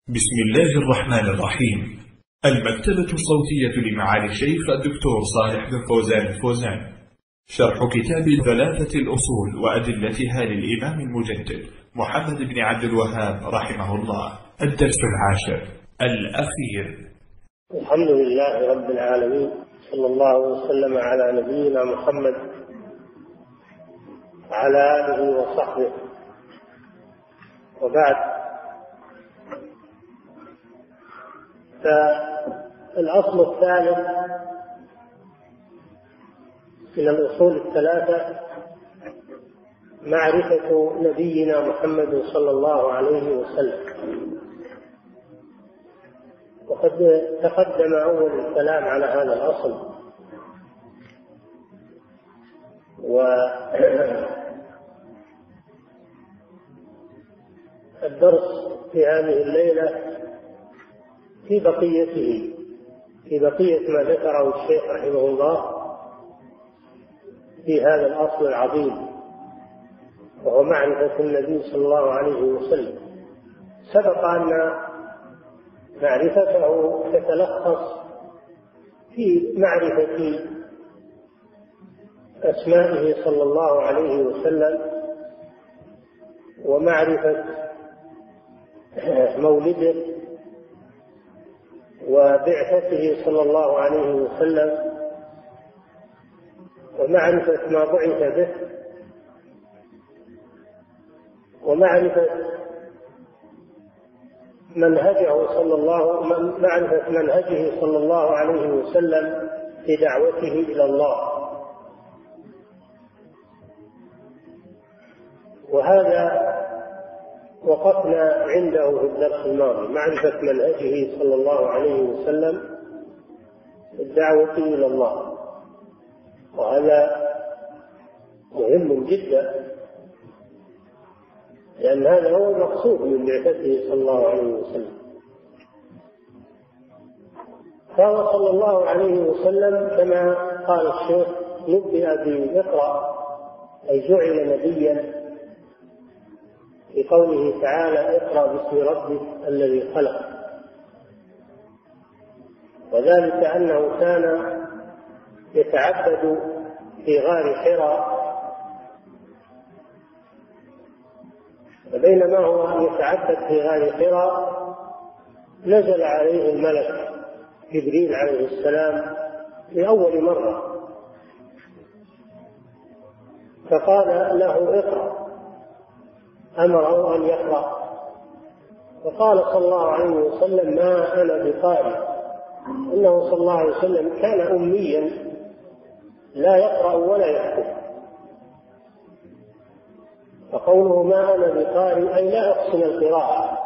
بسم الله الرحمن الرحيم. المكتبة الصوتية لمعالي الشيخ الدكتور صالح بن فوزان الفوزان، شرح كتاب ثلاثة الأصول وأدلتها للإمام المجدد محمد بن عبد الوهاب رحمه الله. الدرس العاشر الأخير. الحمد لله رب العالمين، صلى الله وسلم على نبينا محمد وعلى آله وصحبه، وبعد. فالأصل الثالث من الأصول الثلاثة معرفة نبينا محمد صلى الله عليه وسلم، وقد تقدم أول الكلام على هذا الأصل، والدرس في هذه الليلة في بقية ما ذكره الشيخ رحمه الله في هذا الأصل العظيم، وهو معرفة النبي صلى الله عليه وسلم. سبق أن معرفته تتلخص في معرفة أسمائه صلى الله عليه وسلم، ومعرفة مولده وبعثته صلى الله عليه وسلم، ومعرفة ما بعث به، ومعرفة منهجه صلى الله عليه وسلم في دعوته إلى الله. وهذا وقفنا عنده في الدرس الماضي، معرفة منهجه صلى الله عليه وسلم في الدعوة إلى الله، وهذا مهم جدا، لأن هذا هو المقصود من بعثته صلى الله عليه وسلم. فهو صلى الله عليه وسلم كما قال الشيخ نبئ بإقرأ، أي جعل نبيا في قوله تعالى اقرأ باسم ربك الذي خلق، وذلك أنه كان يتعبد في غار حراء، وبينما هو يتعبد في غار حراء نزل عليه الملك جبريل عليه السلام لأول مرة، فقال له اقرأ، أمره أن يقرأ، وقال صلى الله عليه وسلم ما أنا بقارئ، إنه صلى الله عليه وسلم كان أميا لا يقرأ ولا يكتب، فقوله ما أنا بقارئ أي لا أحسن القراءة.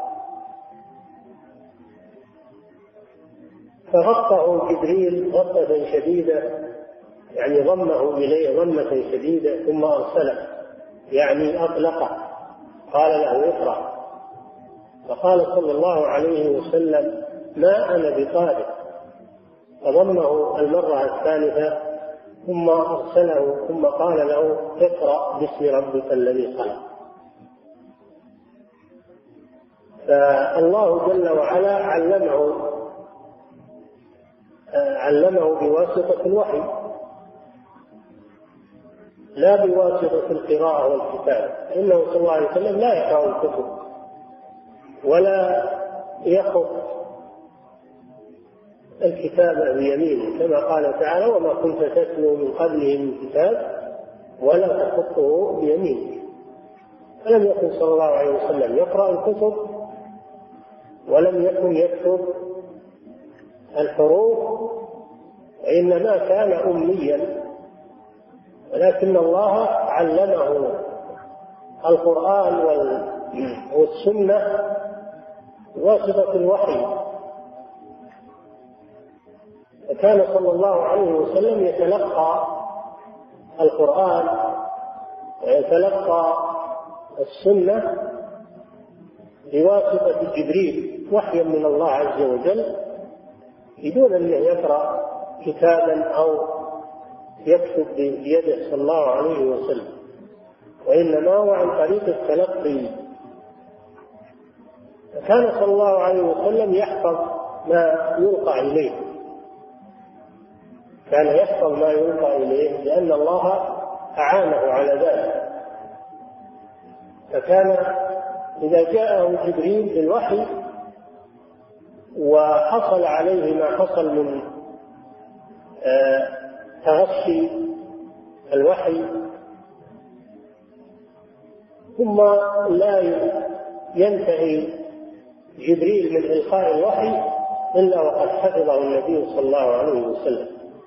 فغطه جبريل غطة شديدة، يعني ضمه إليه ضمة شديدة، ثم أرسله، يعني أطلقه، قال له اقرأ، فقال صلى الله عليه وسلم ما أنا بقارئ، فضمه المرة الثالثة، ثم أرسله، ثم قال له اقرأ باسم ربك الذي خلق. فالله جل وعلا علمه بواسطة الوحي، لا بواسطة القراءة والكتابة، إنه صلى الله عليه وسلم لا يقرأ الكتب ولا يخط الكتابة بيمينه، كما قال تعالى وما كنت تتلو من قبله من كتاب ولا تخطه بيمينك. فلم يكن صلى الله عليه وسلم يقرأ الكتب، ولم يكن يكتب الحروف، إنما كان أميا، ولكن الله علمه القرآن والسنة بواسطة الوحي، فكان صلى الله عليه وسلم يتلقى القرآن ويتلقى السنة بواسطة جبريل وحيا من الله عز وجل، بدون أن يقرأ كتابا أو يكتب بيده صلى الله عليه وسلم، وإنما هو عن طريق التلقي. فكان صلى الله عليه وسلم يحفظ ما يلقى إليه، كان يحفظ ما يلقى إليه لأن الله أعانه على ذلك. فكان إذا جاءه جبريل بالوحي وحصل عليه ما حصل من تغشي الوحي ثم لا ينتهي جبريل من إلقاء الوحي إلا وقد حفظه النبي صلى الله عليه وسلم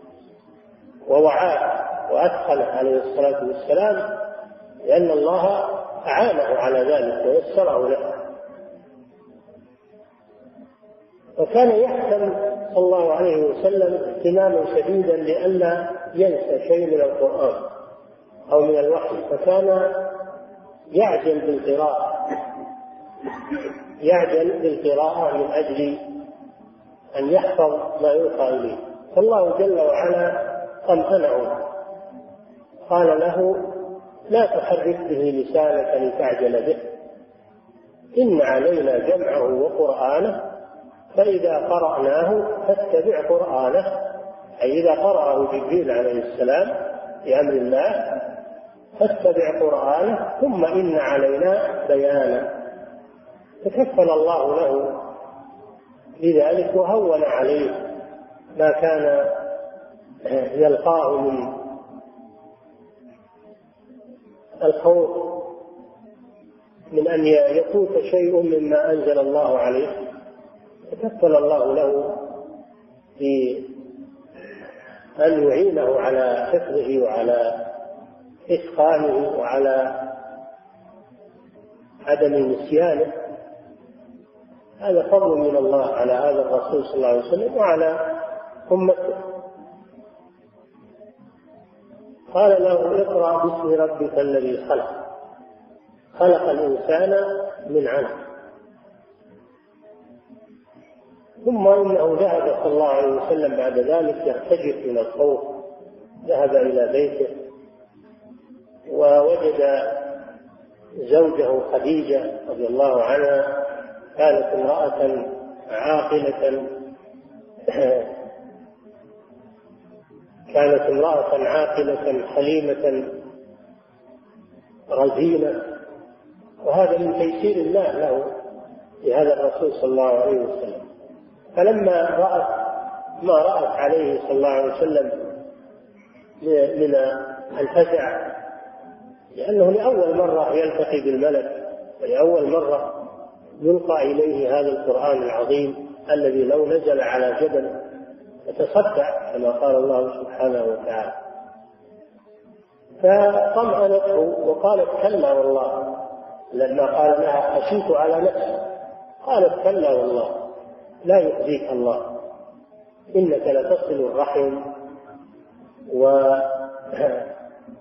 ووعاه وأدخله عليه الصلاة والسلام، لأن الله أعانه على ذلك ويسره له. وكان يحتم صلى الله عليه وسلم اهتماما شديدا لئلا ينسى شيء من القرآن أو من الوحي، فكان يعجل بالقراءة من أجل أن يحفظ ما يلقى إليه. فالله جل وعلا طمأنه، قال له: لا تحرك به لسانك لتعجل به، إن علينا جمعه وقرآنه فإذا قرأناه فاتبع قرآنه، أي إذا قرأه جبريل عليه السلام بأمر الله فاتبع قرآنه ثم إن علينا بيانه. تكفل الله له بذلك وهون عليه ما كان يلقاه من الخوف من أن يفوت شيء مما أنزل الله عليه. تكفل الله له بأن يعينه على حفظه وعلى إتقانه وعلى عدم نسيانه. هذا فضل من الله على هذا الرسول صلى الله عليه وسلم وعلى أمته. قال له: اقرأ باسم ربك الذي خلق الإنسان من علق. ثم إنه ذهب صلى الله عليه وسلم بعد ذلك يرتجف من الخوف، ذهب إلى بيته ووجد زوجه خديجة رضي الله عنها كانت امرأة عاقلة حليمة رزينة، وهذا من تيسير الله له لهذا الرسول صلى الله عليه وسلم. فلما رأت ما رأت عليه صلى الله عليه وسلم من الفزع، لأنه لأول مرة يلتقي بالملك ولأول مرة يلقى إليه هذا القرآن العظيم الذي لو نزل على جبل يتصدع كما قال الله سبحانه وتعالى. فطمأنته وقالت: كلا والله. لما قال لها: خشيت على نفسي، قالت: كلا والله لا يخزيك الله، إنك لتصل الرحم وتقري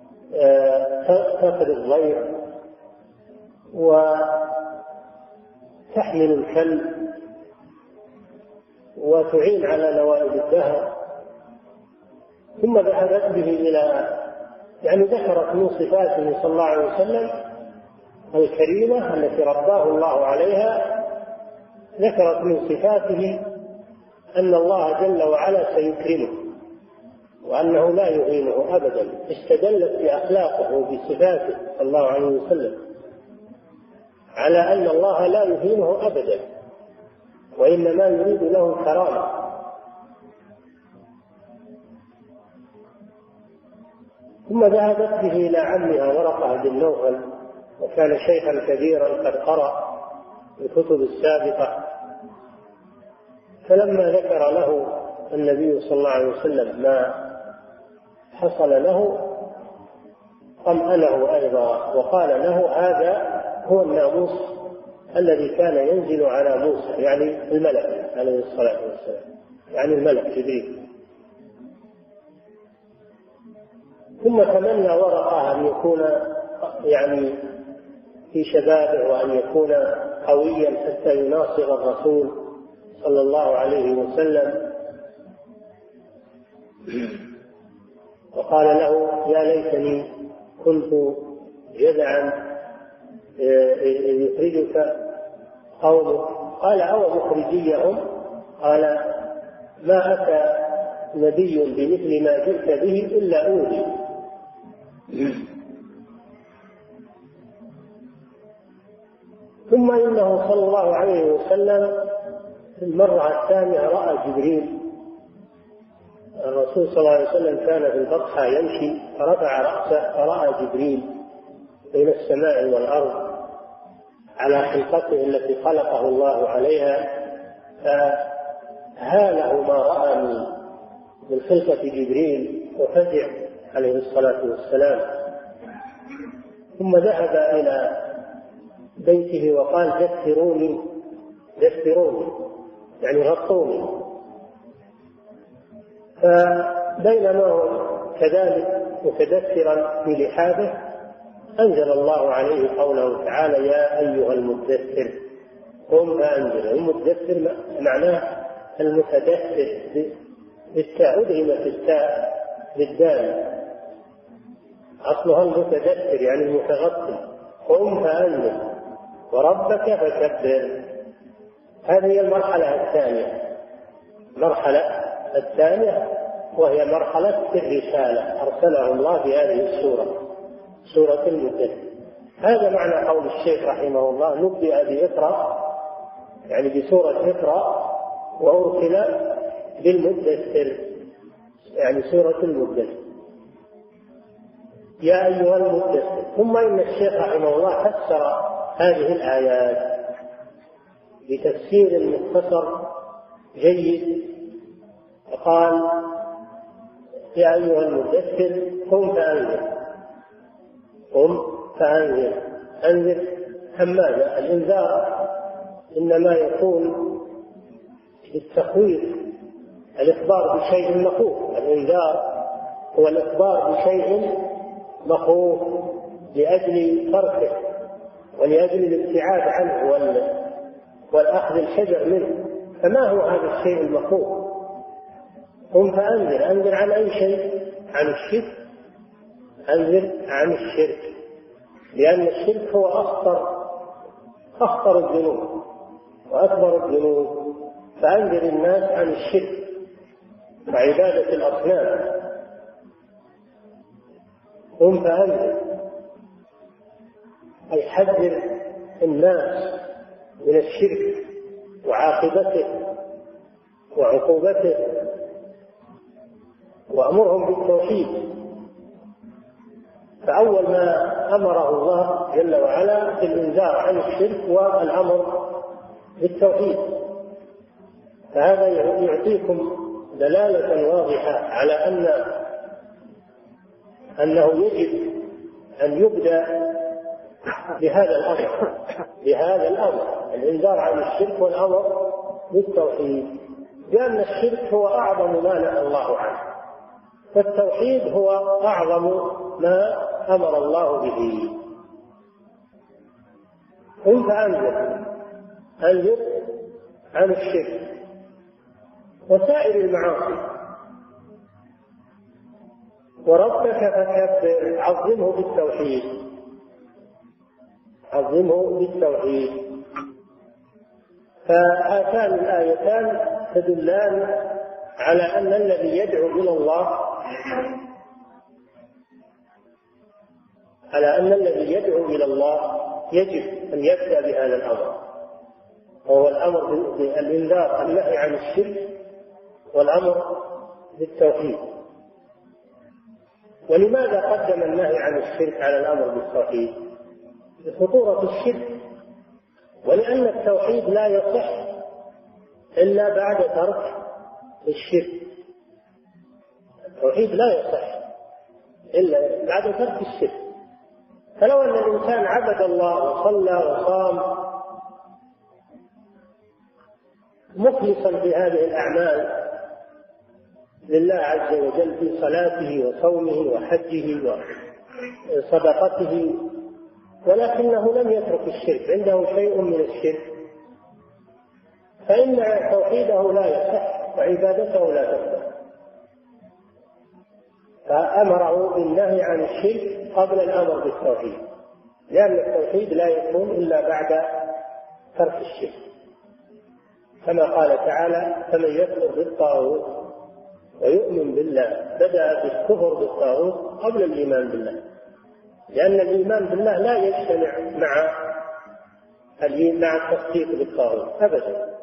الضيف وتحمل الكلب وتعين على نوائب الدهر. ثم ذهبت به إلى ذكرت من صفاته صلى الله عليه وسلم الكريمة التي رباه الله عليها، ذكرت من صفاته أن الله جل وعلا سيكرمه وأنه لا يهينه أبدا. استدلت بأخلاقه وبصفاته صلى الله عليه وسلم على أن الله لا يهينه أبدا وإنما يريد له الكرامة. ثم ذهبت به إلى عمها ورقة بن نوفل، وكان شيخا كبيرا قد قرأ الكتب السابقة. فلما ذكر له النبي صلى الله عليه وسلم ما حصل له طمأنه أيضا وقال له: هذا هو الناموس الذي كان ينزل على موسى، يعني الملك عليه الصلاة والسلام، يعني الملك جبريل. ثم تمنى ورقة أن يكون في شبابه وأن يكون قويا حتى يناصر الرسول صلى الله عليه وسلم. وقال له: يا ليتني كنت جذعا يخرجك قومه. قال أو مخرجيهم؟ قال ما أتى نبي بمثل ما جئت به إلا أوذي. ثم إنه صلى الله عليه وسلم في المرة الثانية رأى جبريل. الرسول صلى الله عليه وسلم كان في البطحة يمشي فرفع رأسه فرأى جبريل بين السماء والأرض على خلقته التي خلقه الله عليها، فهاله ما رأى من خلقة جبريل وفزع عليه الصلاة والسلام. ثم ذهب إلى بيته وقال دثروني دثروني، يعني غطوني. فبينما هو كذلك متدثرا في لحافه أنزل الله عليه قوله تعالى يا أيها المدثر قم فأنذر. المدثر معناه المتدثر بالتاء، أدغمت التاء بالدال، أصلها المتدثر يعني المتغطي. قم فأنذر وربك فكبر. هذه هي المرحلة الثانية. المرحلة الثانية وهي مرحلة الرسالة، أرسله الله في هذه السورة، سورة المدثر. هذا معنى قول الشيخ رحمه الله نبدأ بإقرأ، يعني بسورة اقرأ، وأرسل بالمدثر يعني سورة المدثر يا أيها المدثر. ثم إن الشيخ رحمه الله فسر هذه الآيات بتفسير مختصر جيد، فقال يا أيها المدثر قم فأنذر. قم فأنذر، أنذر ماذا؟ الإنذار إنما يكون بالتخويف، الإخبار بشيء مخوف. الإنذار هو الإخبار بشيء مخوف لأجل تركه ولأجل الابتعاد عنه والأخذ الحذر منه. فما هو هذا الشيء المخوف؟ قم فأنذر، أنذر عن أي شيء؟ عن الشرك. أنذر عن الشرك، لأن الشرك هو أخطر الذنوب وأكبر الذنوب. فأنذر الناس عن الشرك وعبادة الأصنام. قم فأنذر أي حذر الناس من الشرك وعاقبته وعقوبته، وأمرهم بالتوحيد. فأول ما أمره الله جل وعلا في الإنذار عن الشرك والأمر بالتوحيد. فهذا يعطيكم دلالة واضحة على أنه يجب أن يبدأ بهذا الأمر الإنذار عن الشرك والأمر بالتوحيد، لأن الشرك هو أعظم ما نهى الله عنه، والتوحيد هو أعظم ما أمر الله به. قم فأنذر، أنذر عن الشرك وسائر المعاصي. وربك فكبر، عظمه بالتوحيد، عظمه بالتوحيد. فهاتان الآيتان تدلان على أن الذي يدعو إلى الله يجب أن يبدأ بهذا الأمر، وهو الأمر بالإنذار، النهي عن الشرك والأمر بالتوحيد. ولماذا قدم النهي عن الشرك على الأمر بالتوحيد؟ لخطورة الشرك، ولأن التوحيد لا يصح إلا بعد ترك الشرك. التوحيد لا يصح إلا بعد ترك الشرك. فلو أن الإنسان عبد الله وصلى وصام مخلصا في هذه الأعمال لله عز وجل في صلاته وصومه وحجه وصدقته، ولكنه لم يترك الشرك، عنده شيء من الشرك، فإن توحيده لا يصح وعبادته لا تصح. فأمره بالنهي عن الشرك قبل الأمر بالتوحيد، لأن التوحيد لا يكون إلا بعد ترك الشرك، كما قال تعالى: فمن يكفر بالطاغوت ويؤمن بالله بدأ بالكفر بالطاغوت قبل الإيمان بالله، لأن الإيمان بالله لا يجتمع مع التصديق بالطاغوت أبدا.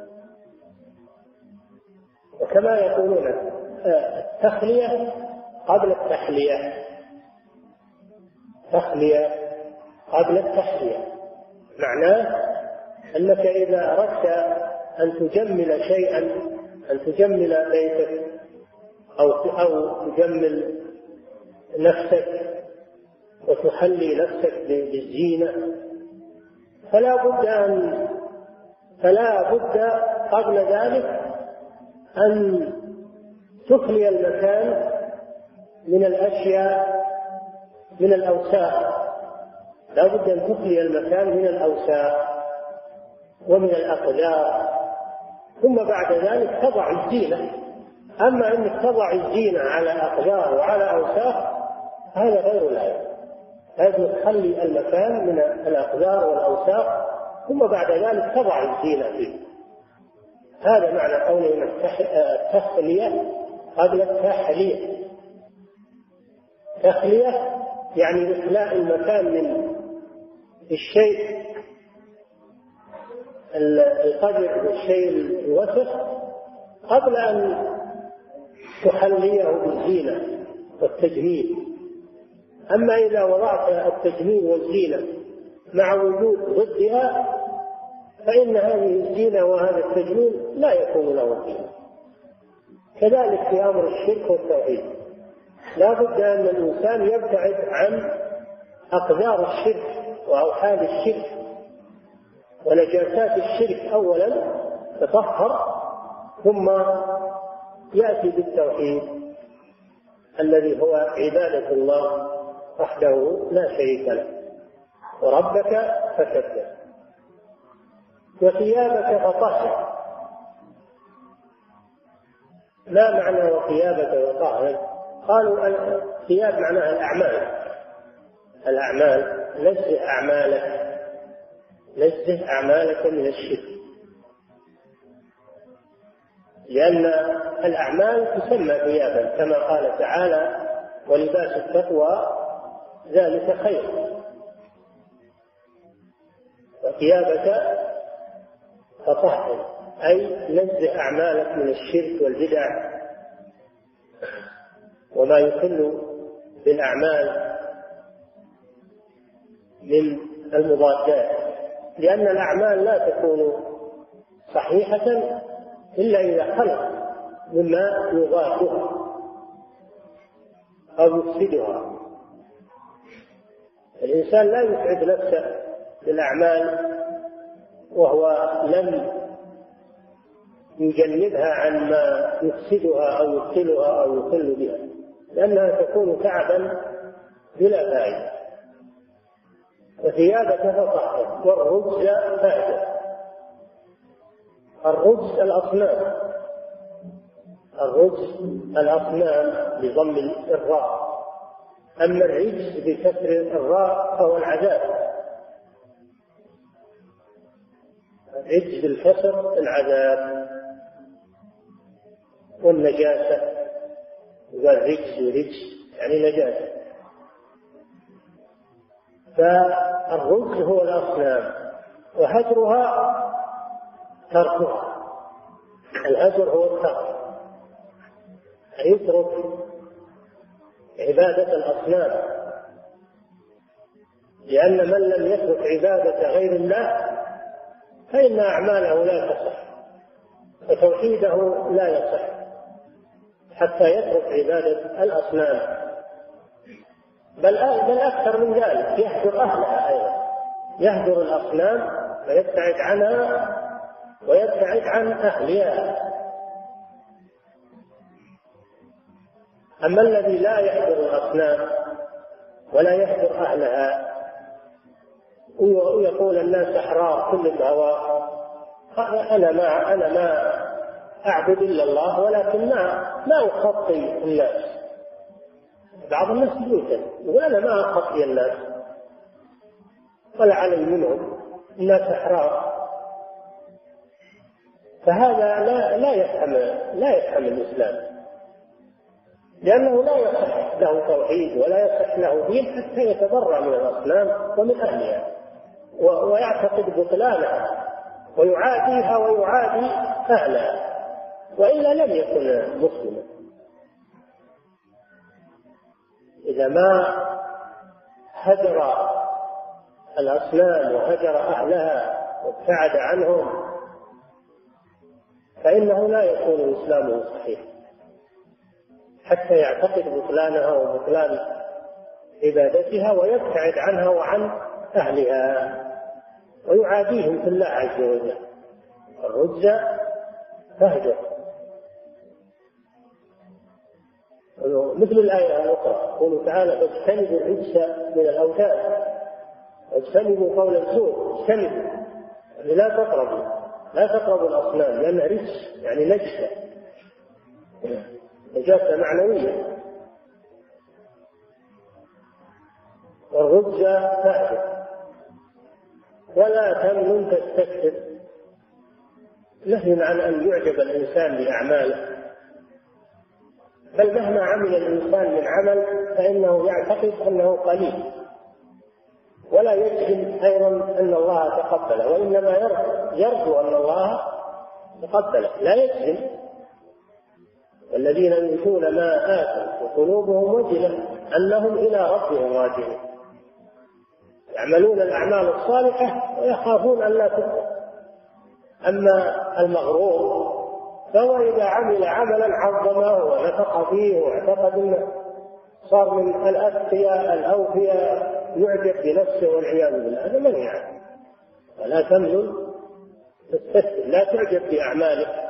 وكما يقولون التخلية قبل التحلية، تخلية قبل التحلية، معناه أنك إذا أردت أن تجمل شيئا، أن تجمل بيتك أو تجمل نفسك وتحلي نفسك بالزينة، فلا بد قبل ذلك أن تخلي المكان من الأشياء، من الأوساخ، لا بد أن تخلي المكان من الأوساخ ومن الأقدار، ثم بعد ذلك تضع الزينة. أما أنك تضع الزينة على أقدار وعلى أوساخ هذا غير لائق، لازم تخلي المكان من الأقدار والأوساخ ثم بعد ذلك تضع الزينة فيه. هذا معنى قولنا التخلية قبل التحلية. تخلية يعني إخلاء المكان من الشيء القذر والشيء الوسخ قبل أن تحليه بالزينة والتجميل. أما إذا وضعت التجميل والزينة مع وجود ضدها فإن هذه الزينة وهذا التجميل لا يكون له قيمة. كذلك في أمر الشرك والتوحيد، لا بد أن الإنسان يبتعد عن أقدار الشرك وأوحال الشرك ونجاسات الشرك أولا، تطهر ثم يأتي بالتوحيد الذي هو عبادة الله وحده لا شريك له. وربك فكبر وثيابك فطهر. ما معنى وثيابك فطهر؟ قالوا الثياب معناها الأعمال. نزه أعمالك من الشرك، لأن الأعمال تسمى ثيابا كما قال تعالى: ولباس التقوى ذلك خير. وثيابك فطهر أي نزه أعمالك من الشرك والبدع وما يخل بالأعمال من المضادات، لأن الأعمال لا تكون صحيحة إلا إذا خلت مما يضادها أو يفسدها. الإنسان لا يسعد نفسه بالأعمال وهو لم يجنبها عن ما يفسدها أو يبطلها أو يخل بها، لأنها تكون تعبا بلا فائدة. وثيابك فطهر والرجز فاهجر. الرجز الأصنام بضم الراء، أما الرجز بكسر الراء فهو العذاب. الرجز بالكسر العذاب والنجاسة، وقال رجز يعني نجاسة. فالرجز هو الأصنام وهجرها تركها. الهجر هو الترك، يترك عبادة الأصنام، لأن من لم يترك عبادة غير الله فإن أعماله لا تصح وتوحيده لا يصح حتى يترك عبادة الأصنام، بل أكثر من ذلك، يهجر أهلها أيضا، يهجر الأصنام ويبتعد عنها ويبتعد عن أهلها. أما الذي لا يهجر الأصنام ولا يهجر أهلها ويقول الناس أحرار كل الهوى، أنا ما أعبد إلا الله ولكن ما أخطي الناس. بعض الناس يقول أنا ما أخطي الناس ولا علي منهم، الناس أحرار فهذا لا يفهم الإسلام، لأنه لا يصح له توحيد ولا يصح له دين حتى يتبرأ من الأصنام ومن أهلها ويعتقد بطلانها ويعاديها ويعادي أهلها، وإلا لم يكن مسلما. إذا ما هجر الأصنام وهجر أهلها وابتعد عنهم فإنه لا يكون إسلامه صحيح حتى يعتقد بطلانها وبطلان عبادتها ويبتعد عنها وعن أهلها ويعاديهم في الله عز وجل. الرجز فهجر، مثل الآية الأخرى يقول تعالى فاجتنبوا الرجس من الأوثان واجتنبوا قول الزور. اجتنبوا يعني لا تقربوا الأصنام، لأنها رجس يعني نجسة، نجاسة معنوية. والرجز فهجر. ولا تمنن تستكثر، نهي عن أن يعجب الإنسان بأعماله، بل مهما عمل الإنسان من عمل فإنه يعتقد أنه قليل، ولا يجزم أيضا أن الله تقبله، وإنما يرجو أن الله تقبله، لا يجزم. الذين يؤتون ما آتوا وقلوبهم وجلة أنهم إلى ربهم راجعون، يعملون الأعمال الصالحة ويخافون أن لا تقبل. أما المغرور فهو إذا عمل عملا عظمه ونفق فيه واعتقد أنه صار من الأتقياء الأوفياء يعجب بنفسه والعياذ بالله، هذا من يعني. ولا تمنن تستكثر، لا تعجب بأعمالك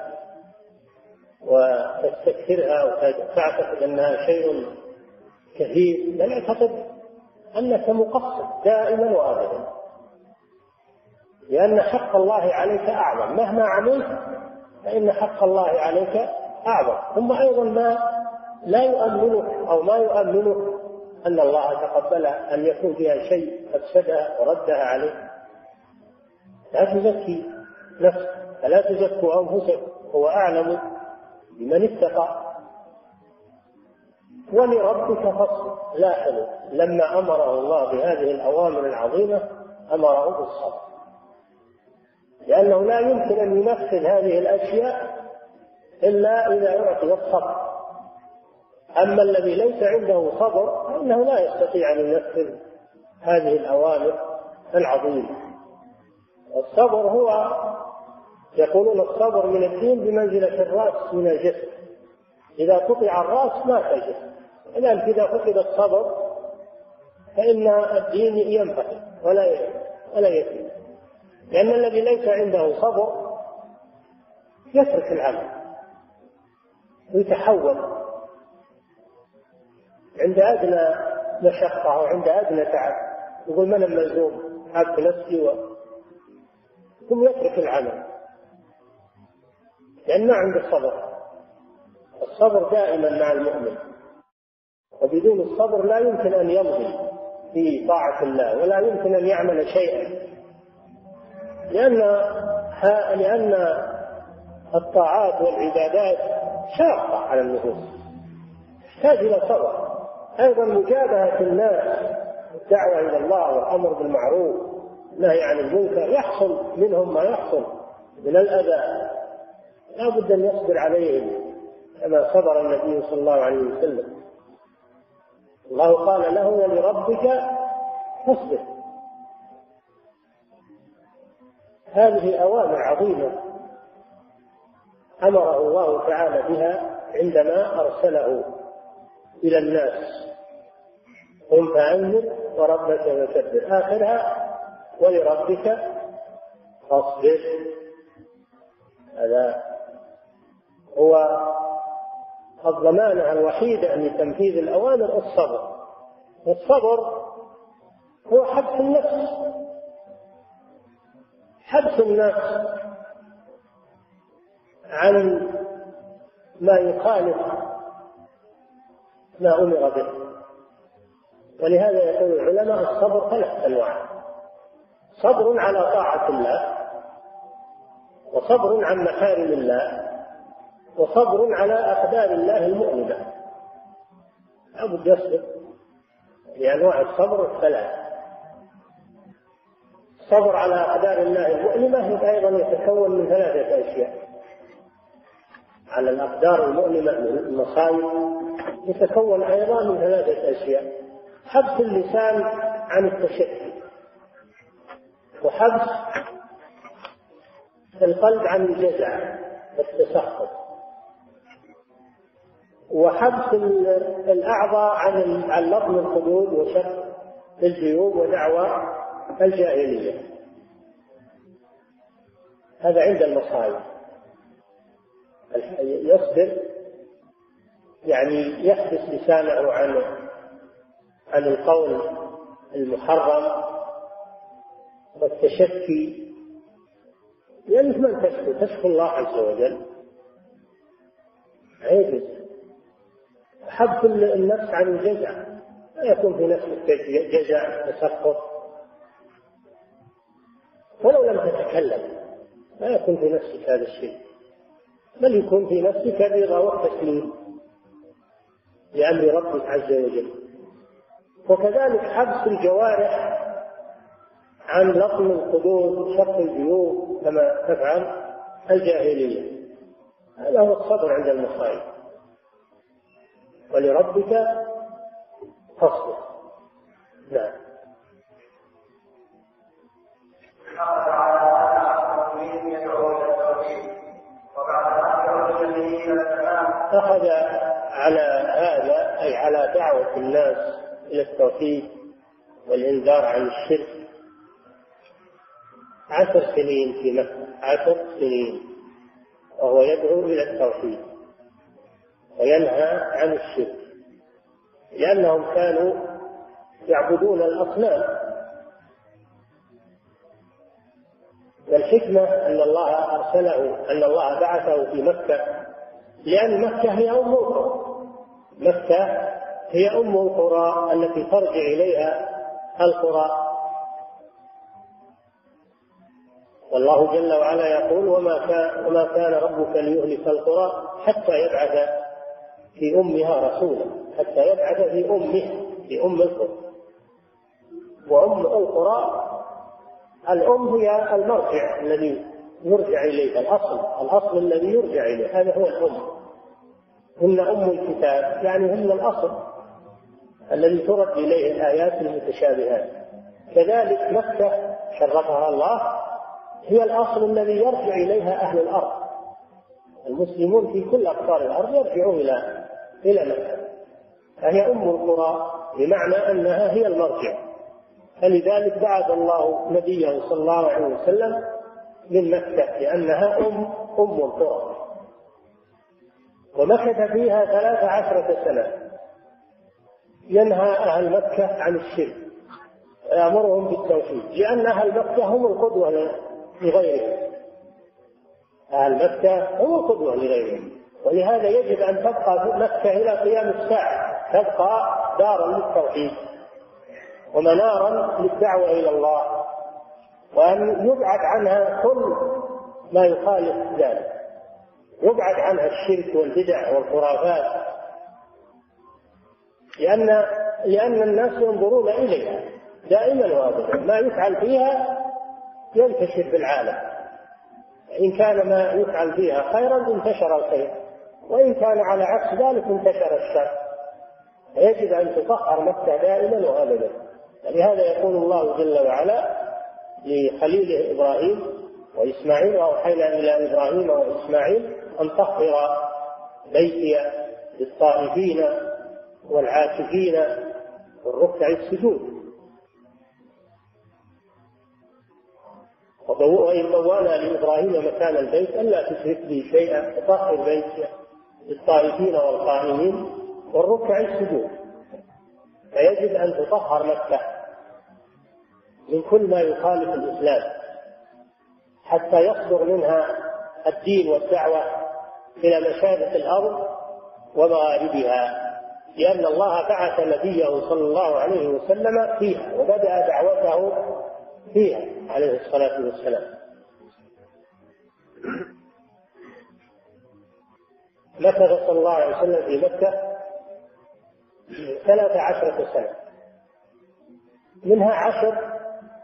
وتستكثرها وتعتقد أنها شيء كثير، بل اعتقد أنك مقصر دائما وأبدا، لأن حق الله عليك أعظم. مهما عملت فإن حق الله عليك أعظم. ثم أيضا ما لا يؤمنك أو ما يؤمنك أن الله تقبلها، أن يكون فيها شيء أفسدها وردها عليك. لا تزكي نفسك، فلا تزكوا أنفسكم، هو أعلم بمن اتقى. ولربك فاصبر. لاحظوا لما أمره الله بهذه الأوامر العظيمة أمره بالصبر، لأنه لا يمكن أن ينفذ هذه الأشياء إلا إذا أعطي الصبر. أما الذي ليس عنده صبر فإنه لا يستطيع أن ينفذ هذه الأوامر العظيمة. الصبر هو، يقولون الصبر من الدين بمنزلة الرأس من الجسد، إذا قطع الرأس مات الجسد. الآن إذا فقد الصبر فإن الدين ينفقد ولا يتم، لأن الذي ليس عنده صبر يترك العمل ويتحول عند أدنى مشقة أو عند أدنى تعب، يقول من الملزوم حاب نفسي ثم يترك العمل، لأنه عند الصبر دائما مع المؤمن، وبدون الصبر لا يمكن أن يمضي في طاعة الله ولا يمكن أن يعمل شيئا، لأن الطاعات والعبادات شاقة على النفوس تحتاج إلى صبر. أيضا مجابهة الناس، الدعوة إلى الله والأمر بالمعروف والنهي عن المنكر يحصل منهم ما يحصل من الأذى، لا بد أن يصبر عليهم كما صبر النبي صلى الله عليه وسلم. الله قال له ولربك فاصبر. هذه أوامر عظيمة أمره الله تعالى بها عندما أرسله إلى الناس. قم فأنذر وربك فكبر، آخرها ولربك فاصبر. هذا هو الضمانة الوحيدة لتنفيذ الأوامر، الصبر. والصبر هو حبس النفس، حبس النفس عن ما يخالف ما أمر به. ولهذا يقول العلماء الصبر 3 أنواع: صبر على طاعة الله، وصبر عن محارم الله، وصبر على أقدار الله المؤلمة. لابد يصبر لأنواع الصبر الثلاث. الصبر على أقدار الله المؤلمة أيضا يتكون من ثلاثة أشياء. على الأقدار المؤلمة من المصائب يتكون أيضا من ثلاثة أشياء: حبس اللسان عن التشكي، وحبس القلب عن الجزع والتسخط، وحبس الأعضاء عن لطم الخدود وشق الجيوب ودعوى الجاهلية. هذا عند المصائب. يصبر يعني يحبس لسانه عن القول المحرم والتشكي، لأنك من تشكو الله عز وجل عيب. حبس النفس عن الجزع، لا يكون في نفسك جزع تسخط ولو لم تتكلم، لا يكون في نفسك هذا الشيء، بل يكون في نفسك رضا والتسليم لأمر ربك عز وجل. وكذلك حبس الجوارح عن لطم الخدود شق الجيوب كما تفعل الجاهلية. هذا هو الصبر عند المصائب. ولربك فاصبر. نعم. أخذ على هذا أي على دعوة الناس إلى التوحيد والإنذار عن الشرك 10 سنين في مكة، 10 سنين، وهو يدعو إلى التوحيد وينهى عن الشرك، لأنهم كانوا يعبدون الأصنام. والحكمة أن الله أرسله، أن الله بعثه في مكة، لأن مكة هي أم القرى. مكة هي أم القرى التي ترجع إليها القرى. والله جل وعلا يقول: وما كان ربك ليهلك القرى حتى يبعث في أمها رسولا، حتى يبعث في أمه، في أم القرى. وأم القرى الأم هي المرجع الذي يرجع إليه، الأصل الذي يرجع إليه، هذا هو الأم. هن أم الكتاب، يعني هن الأصل الذي ترد إليه الآيات المتشابهات. كذلك مكة شرفها الله هي الأصل الذي يرجع إليها أهل الأرض. المسلمون في كل أقطار الأرض يرجعون إلى مكة، فهي أم القرى، بمعنى أنها هي المرجع. فلذلك بعث الله نبيه صلى الله عليه وسلم من مكة، لأنها أم القرى. ومكث فيها 13 سنة ينهى أهل مكة عن الشرك ويأمرهم بالتوحيد، لأن أهل مكة هم القدوة لغيرهم. أهل مكة هم القدوة لغيرهم، ولهذا يجب أن تبقى مكة إلى قيام الساعة، تبقى دارا للتوحيد ومنارا للدعوة إلى الله، وأن يبعد عنها كل ما يخالف ذلك، يبعد عنها الشرك والبدع والخرافات، لأن الناس ينظرون إليها دائما وابدا. ما يفعل فيها ينتشر بالعالم، إن كان ما يفعل فيها خيرا انتشر الخير، وإن كان على عكس ذلك انتشر الشر. يجب أن تطهر مكة دائما وابدا. لهذا يقول الله جل وعلا لخليله إبراهيم وإسماعيل: وأوحينا إلى إبراهيم وإسماعيل أن طهر بيتي للطائفين والعاكفين والركع السجود. وإذ بوأنا لإبراهيم مكان البيت ألا تشرك بي شيئا وطهر بيتي للطائفين والقائمين والركع السجود. فيجب أن تطهر مكة من كل ما يخالف الإسلام حتى يصدر منها الدين والدعوة إلى مشارق الأرض ومغاربها، لأن الله بعث نبيه صلى الله عليه وسلم فيها وبدأ دعوته فيها عليه الصلاة والسلام. مكث صلى الله عليه وسلم في مكة 13 سنة، منها 10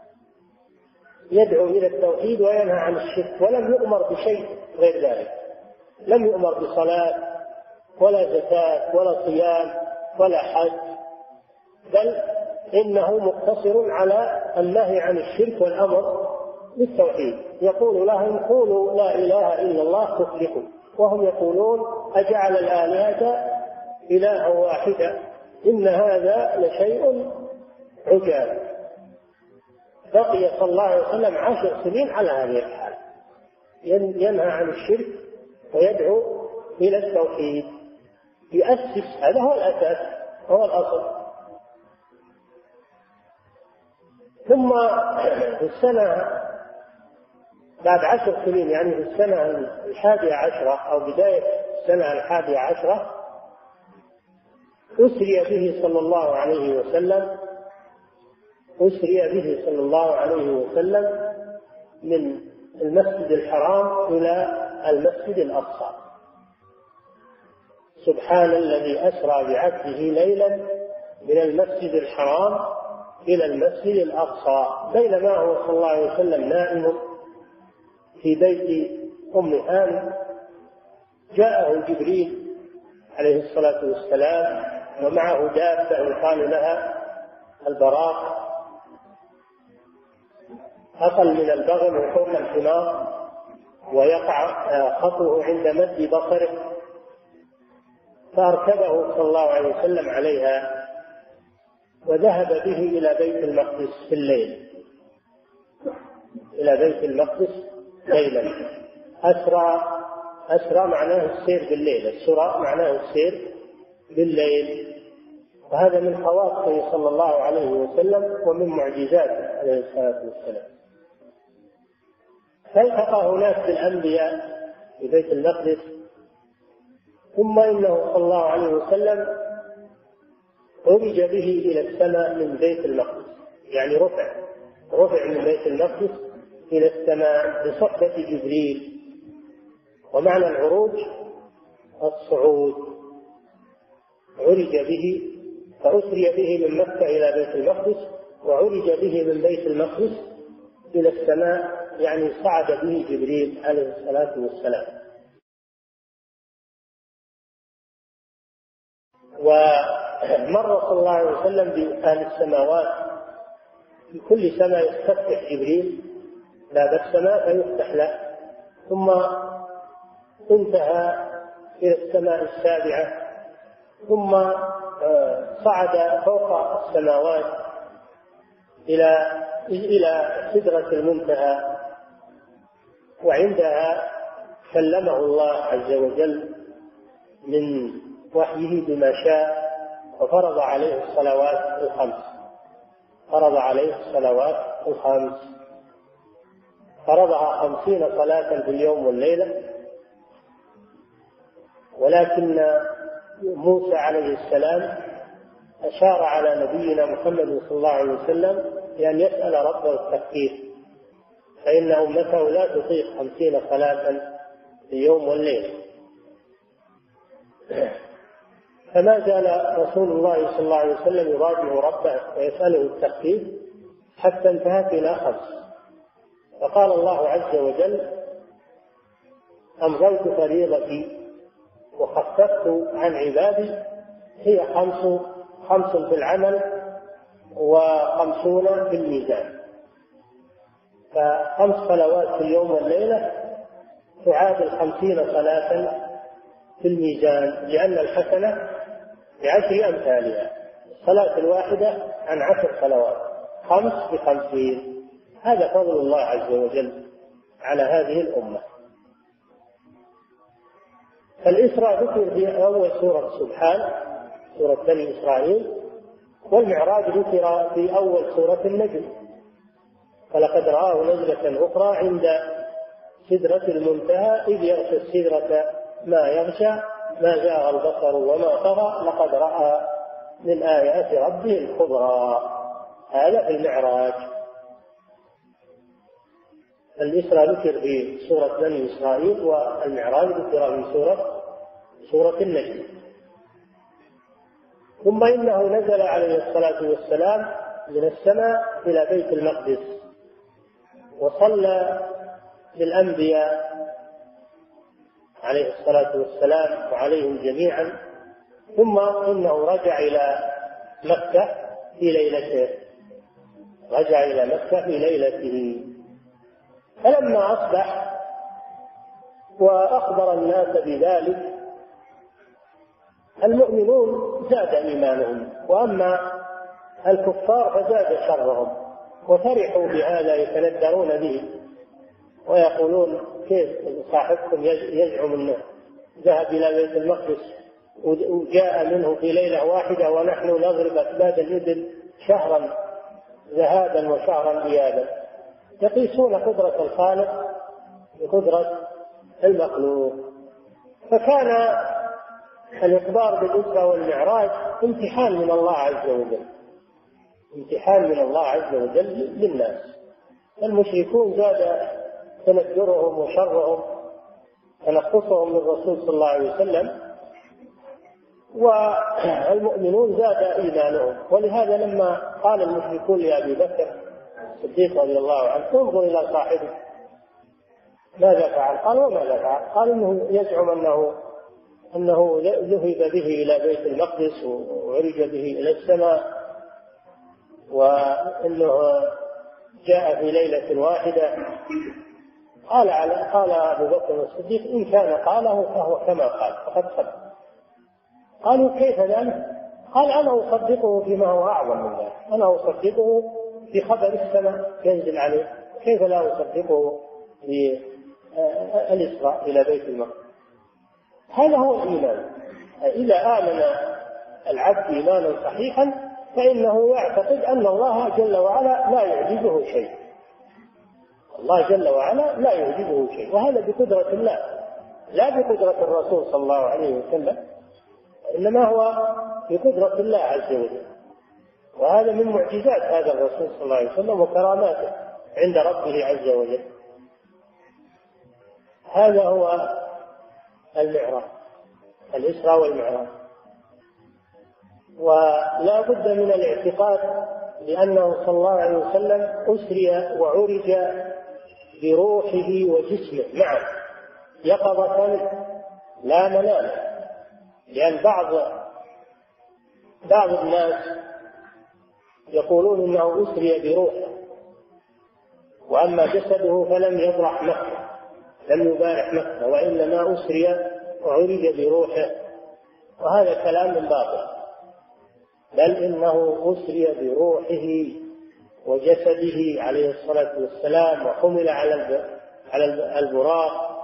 يدعو إلى التوحيد وينهى عن الشرك، ولم يؤمر بشيء غير ذلك، لم يؤمر بصلاة ولا زكاة ولا صيام ولا حج، بل إنه مقتصر على النهي عن الشرك والأمر بالتوحيد. يقول لهم قولوا لا إله إلا الله تفلحوا، وهم يقولون أجعل الآلهة إلها واحدا إن هذا لشيء عجاب. بقي صلى الله عليه وسلم 10 سنين على هذه الحال، ينهى عن الشرك ويدعو إلى التوحيد، يؤسس، هذا هو الأساس، هو الأصل. ثم في السنة بعد 10 سنين، يعني في السنة 11 أو بداية السنة 11 أسري به صلى الله عليه وسلم من المسجد الحرام إلى المسجد الأقصى. سبحان الذي أسرى بعبده ليلا من المسجد الحرام إلى المسجد الأقصى، بينما هو صلى الله عليه وسلم نائم في بيت أم هانئ جاءه جبريل عليه الصلاة والسلام ومعه دابة يقال لها البراق، أقل من البغل وفوق الحمار، ويقع خطوه عند مد بصره، فأركبه صلى الله عليه وسلم عليها وذهب به إلى بيت المقدس في الليل، إلى بيت المقدس ليلا. أسرى معناه السير بالليل، السرى معناه السير بالليل، وهذا من خواصه صلى الله عليه وسلم ومن معجزاته عليه الصلاة والسلام. فالتقى هناك بالأنبياء في بيت المقدس، ثم إنه صلى الله عليه وسلم عرج به إلى السماء من بيت المقدس، يعني رفع من بيت المقدس إلى السماء بصحبة جبريل. ومعنى العروج الصعود، عرج به، فأسري به من مكة إلى بيت المقدس، وعرج به من بيت المقدس إلى السماء، يعني صعد به جبريل عليه الصلاة والسلام. ومر صلى الله عليه وسلم بأهل السماوات، في كل سماء يستفتح جبريل باب السماء فيفتح له، ثم انتهى إلى السماء السابعة، ثم صعد فوق السماوات إلى سدرة المنتهى، وعندها كلمه الله عز وجل من وحيه بما شاء، وفرض عليه الصلوات الخمس، فرضها 50 صلاة في اليوم والليلة. ولكن موسى عليه السلام أشار على نبينا محمد صلى الله عليه وسلم بأن يسأل ربه التخفيف، فإن أمته لا تطيق 50 صلاة في اليوم والليلة. فما زال رسول الله صلى الله عليه وسلم يراجع ربه ويسأله التخفيف حتى انتهت إلى 5، فقال الله عز وجل: أمضيت فريضتي وخففت عن عبادي، هي 5 في العمل و50 في الميزان. ف5 صلوات في اليوم والليلة تعادل 50 صلاة في الميزان، لأن الحسنة ب10 أمثالها، الصلاة الواحدة عن 10 صلوات، 5 ب50. هذا فضل الله عز وجل على هذه الأمة. فالإسراء ذكر في أول سورة سبحان، سورة بني إسرائيل، والمعراج ذكر في أول سورة النجم: فلقد رآه نزلة أخرى عند سدرة المنتهى إذ يغشى السدرة ما يغشى ما زاغ البصر وما طغى لقد رأى من آيات ربه الكبرى. هذا في المعراج. الإسراء ذكر في سورة بني إسرائيل، والمعراج ذكر في سورة سورة النجم. ثم إنه نزل عليه الصلاة والسلام من السماء إلى بيت المقدس وصلى بالأنبياء عليه الصلاة والسلام وعليهم جميعا، ثم إنه رجع إلى مكة في ليلته، رجع إلى مكة في ليلته. فلما أصبح وأخبر الناس بذلك المؤمنون زاد إيمانهم، وأما الكفار فزاد شرهم، وفرحوا بهذا يتندرون به ويقولون كيف صاحبكم يزعم أنه ذهب إلى بيت المقدس وجاء منه في ليلة واحدة ونحن نضرب أكباد الإبل شهرا ذهابا وشهرا إيابا. يقيسون قدرة الخالق بقدرة المخلوق. فكان الإخبار بالإسراء والمعراج امتحان من الله عز وجل، امتحان من الله عز وجل للناس. المشركون زاد تندرهم وشرهم تنقصهم من الرسول صلى الله عليه وسلم، والمؤمنون زاد إيمانهم. ولهذا لما قال المشركون لأبي بكر الصديق رضي الله عنه انظر إلى صاحبه ماذا فعل؟ قال وماذا فعل؟ قال إنه يزعم أنه ذهب به إلى بيت المقدس وعرج به إلى السماء، وأنه جاء في ليلة واحدة. قال أبو بكر الصديق إن كان قاله فهو كما قال فقد صدق. قالوا كيف ذلك؟ قال أنا أصدقه فيما هو أعظم من ذلك، أنا أصدقه في خبر السماء ينزل عليه، كيف لا أصدقه بالإسراء إلى بيت المقدس؟ هذا هو الإيمان. إذا آمن العبد إيمانا صحيحا فإنه يعتقد أن الله جل وعلا لا يعجزه شيء، الله جل وعلا لا يعجزه شيء، وهذا بقدرة الله لا بقدرة الرسول صلى الله عليه وسلم، إنما هو بقدرة الله عز وجل. وهذا من معجزات هذا الرسول صلى الله عليه وسلم وكراماته عند ربه عز وجل. هذا هو المعراج، الإسراء والمعراج. ولا بد من الاعتقاد بأنه صلى الله عليه وسلم أسري وعرج بروحه وجسمه معا يقظة لا منام. لأن بعض الناس يقولون إنه أسري بروحه وأما جسده فلم يبرح مكة، لم يبارح مكة، وإنما أسري وعرج بروحه، وهذا كلام باطل. بل إنه أسري بروحه وجسده عليه الصلاة والسلام، وحمل على البراق،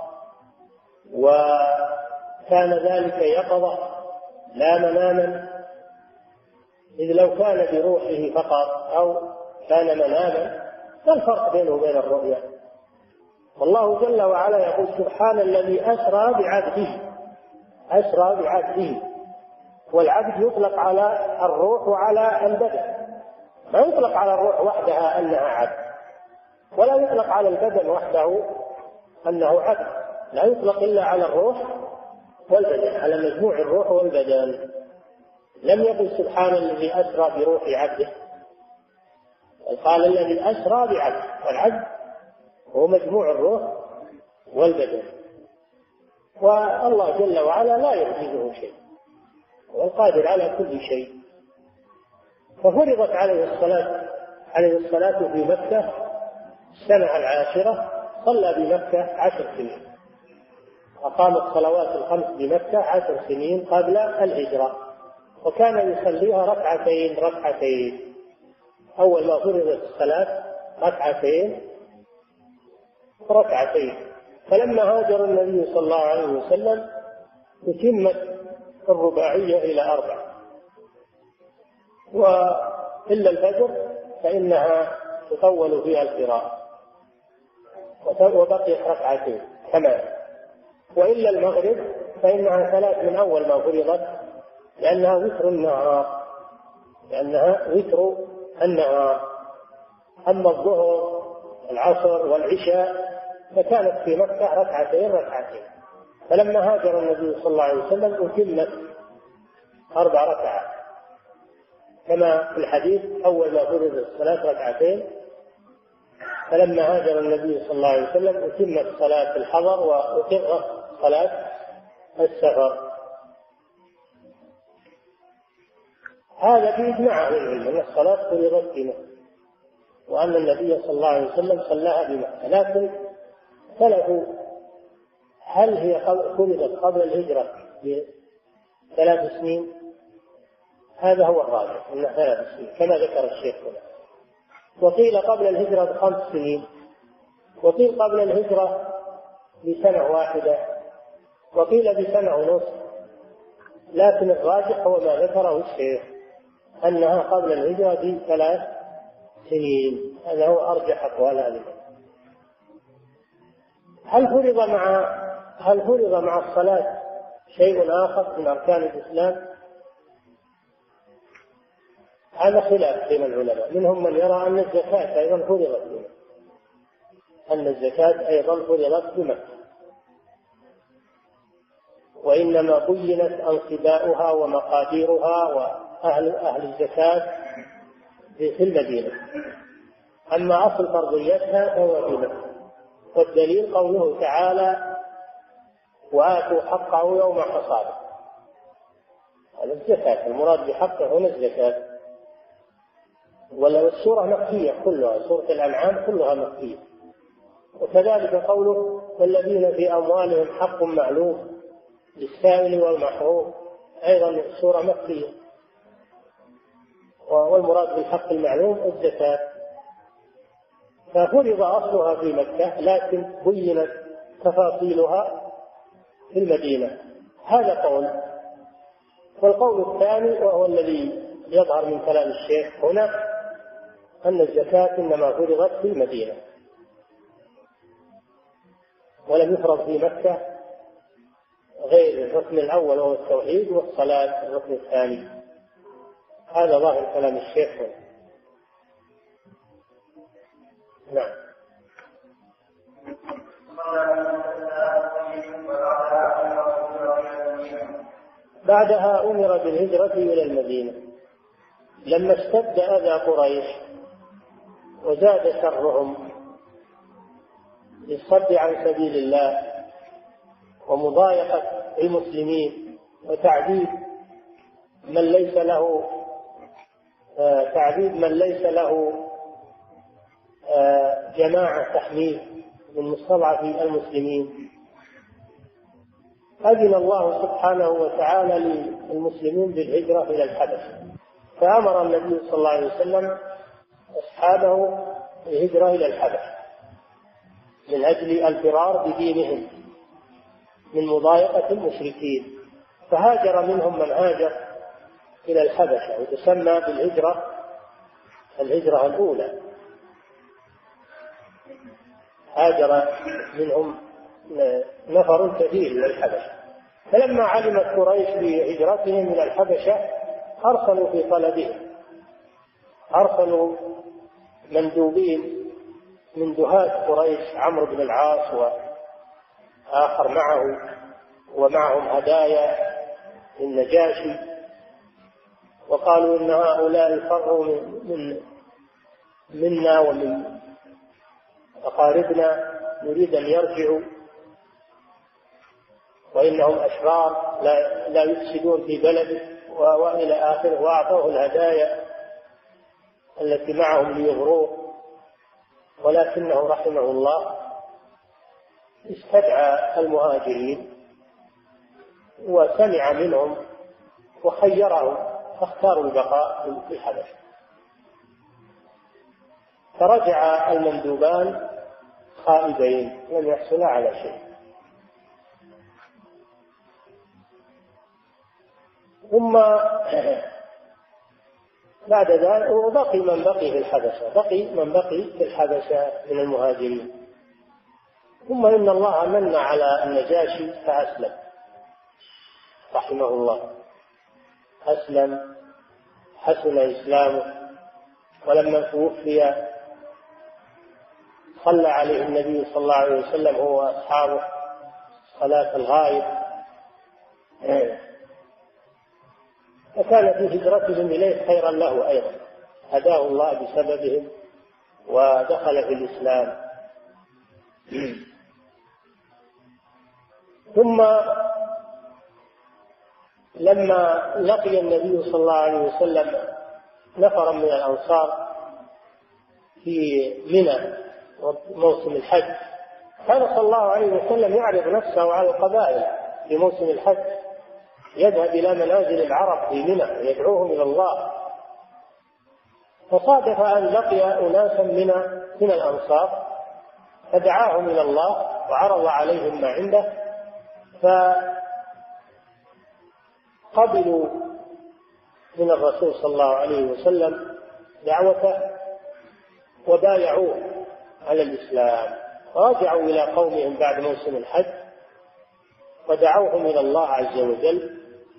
وكان ذلك يقظة لا مناما. إذ لو كان بروحه فقط أو كان مناما ما الفرق بينه وبين الرؤيا؟ والله جل وعلا يقول سبحان الذي أسرى بعبده، أسرى بعبده. والعبد يطلق على الروح وعلى البدن، ما يطلق على الروح وحدها أنها عبد، ولا يطلق على البدن وحده أنه عبد، لا يطلق إلا على الروح والبدن، على مجموع الروح والبدن. لم يقل سبحان الذي أسرى بروح عبده، قال الذي أسرى بعبده، والعبد هو مجموع الروح والبدن. والله جل وعلا لا يعجزه شيء، والقادر على كل شيء. ففرضت عليه الصلاة في مكة السنة 10، صلى بمكة 10 سنين، أقام الصلوات الخمس بمكة 10 سنين قبل الهجرة، وكان يصليها ركعتين. أول ما فرضت الصلاة ركعتين. فلما هاجر النبي صلى الله عليه وسلم أتمت الرباعية إلى 4، وإلا الفجر فإنها تطول فيها القراءة وبقيت ركعتين كمان، وإلا المغرب فإنها 3 من أول ما فرضت، لأنها وتر النهار. أما الظهر العصر والعشاء فكانت في مكة ركعتين. فلما هاجر النبي صلى الله عليه وسلم أتمت 4 ركعات، كما في الحديث أول ما فرض الصلاة 2 فلما هاجر النبي صلى الله عليه وسلم أتمت صلاة الحضر وأقرت صلاة السفر. هذا بإجماع أهل العلم أن الصلاة فرضت في مكة، وأن النبي صلى الله عليه وسلم صلاها بمكة، لكن اختلفوا هل هي فرضت قبل الهجرة ب3 سنين؟ هذا هو الراجح أنها 3 سنين كما ذكر الشيخ هنا، وقيل قبل الهجرة ب5 سنين، وقيل قبل الهجرة ب1 واحدة، وقيل ب1 ونصف، لكن الراجح هو ما ذكره الشيخ أنها قبل الهجرة ب3 سنين. هذا هو أرجح أقوال أهل العلم. هل فرض مع الصلاة شيء آخر من أركان الإسلام؟ هذا خلاف بين العلماء، منهم من يرى أن الزكاة أيضا فرضت بمكة، أن الزكاة أيضا فرضت بمكة، وإنما بينت أنصباؤها ومقاديرها وأهل الزكاة في المدينة، أما أصل فرضيتها فهو في مكة. والدليل قوله تعالى وآتوا حقه يوم حصاده، هذا الزكاة، المراد بحقه هنا الزكاة. والسورة مكية كلها، سورة الأنعام كلها مكية. وكذلك قوله والذين في أموالهم حق معلوم للسائل والمحروم، أيضا السورة مكية، والمراد بالحق المعلوم الزكاة. ففرض أصلها في مكة لكن بينت تفاصيلها في المدينة، هذا قول. والقول الثاني وهو الذي يظهر من كلام الشيخ هنا أن الزكاة إنما فرضت في المدينة ولم يفرض في مكة غير الركن الأول وهو التوحيد، والصلاة الركن الثاني. هذا ظاهر كلام الشيخ هنا. نعم. بعدها أمر بالهجرة إلى المدينة لما اشتد أذى قريش وزاد شرهم للصد عن سبيل الله ومضايقة المسلمين وتعذيب من ليس له جماعة تحميه من مستضعفي المسلمين. أذن الله سبحانه وتعالى للمسلمين بالهجرة إلى الحبشة، فأمر النبي صلى الله عليه وسلم أصحابه بالهجرة إلى الحبشة من أجل الفرار بدينهم من مضايقة المشركين. فهاجر منهم من هاجر إلى الحبشة، وتسمى الهجرة الأولى. هاجر منهم نفر كثير إلى الحبشة، فلما علمت قريش بهجرتهم إلى الحبشة أرسلوا في طلبهم، أرسلوا مندوبين من دهاة قريش، عمرو بن العاص وآخر معه، ومعهم هدايا للنجاشي، وقالوا إن هؤلاء فروا منا ومن أقاربنا، نريد أن يرجعوا، وإنهم أشرار لا يفسدون في بلده وإلى آخره. وأعطوه الهدايا التي معهم ليغروه، ولكنه رحمه الله استدعى المهاجرين وسمع منهم وخيرهم، فاختاروا البقاء في الحبشة. فرجع المندوبان خائبين لم يحصلا على شيء. ثم بعد ذلك وبقي من بقي في الحبشة من المهاجرين. ثم إن الله من على النجاشي فأسلم رحمه الله، أسلم حسن إسلامه، ولما توفي صلى عليه النبي صلى الله عليه وسلم هو وأصحابه صلاة الغائب، فكان في هجرتهم إليه خيرا له أيضا، هداه الله بسببهم ودخل في الإسلام. ثم لما لقي النبي صلى الله عليه وسلم نفرا من الأنصار في منى موسم الحج، كان صلى الله عليه وسلم يعرض نفسه على القبائل في موسم الحج، يذهب إلى منازل العرب في منى ويدعوهم إلى الله. فصادف أن لقي أناسا من الأنصار فدعاهم إلى الله وعرض عليهم ما عنده، فقبلوا من الرسول صلى الله عليه وسلم دعوته وبايعوه على الإسلام، ورجعوا إلى قومهم بعد موسم الحج ودعوهم إلى الله عز وجل.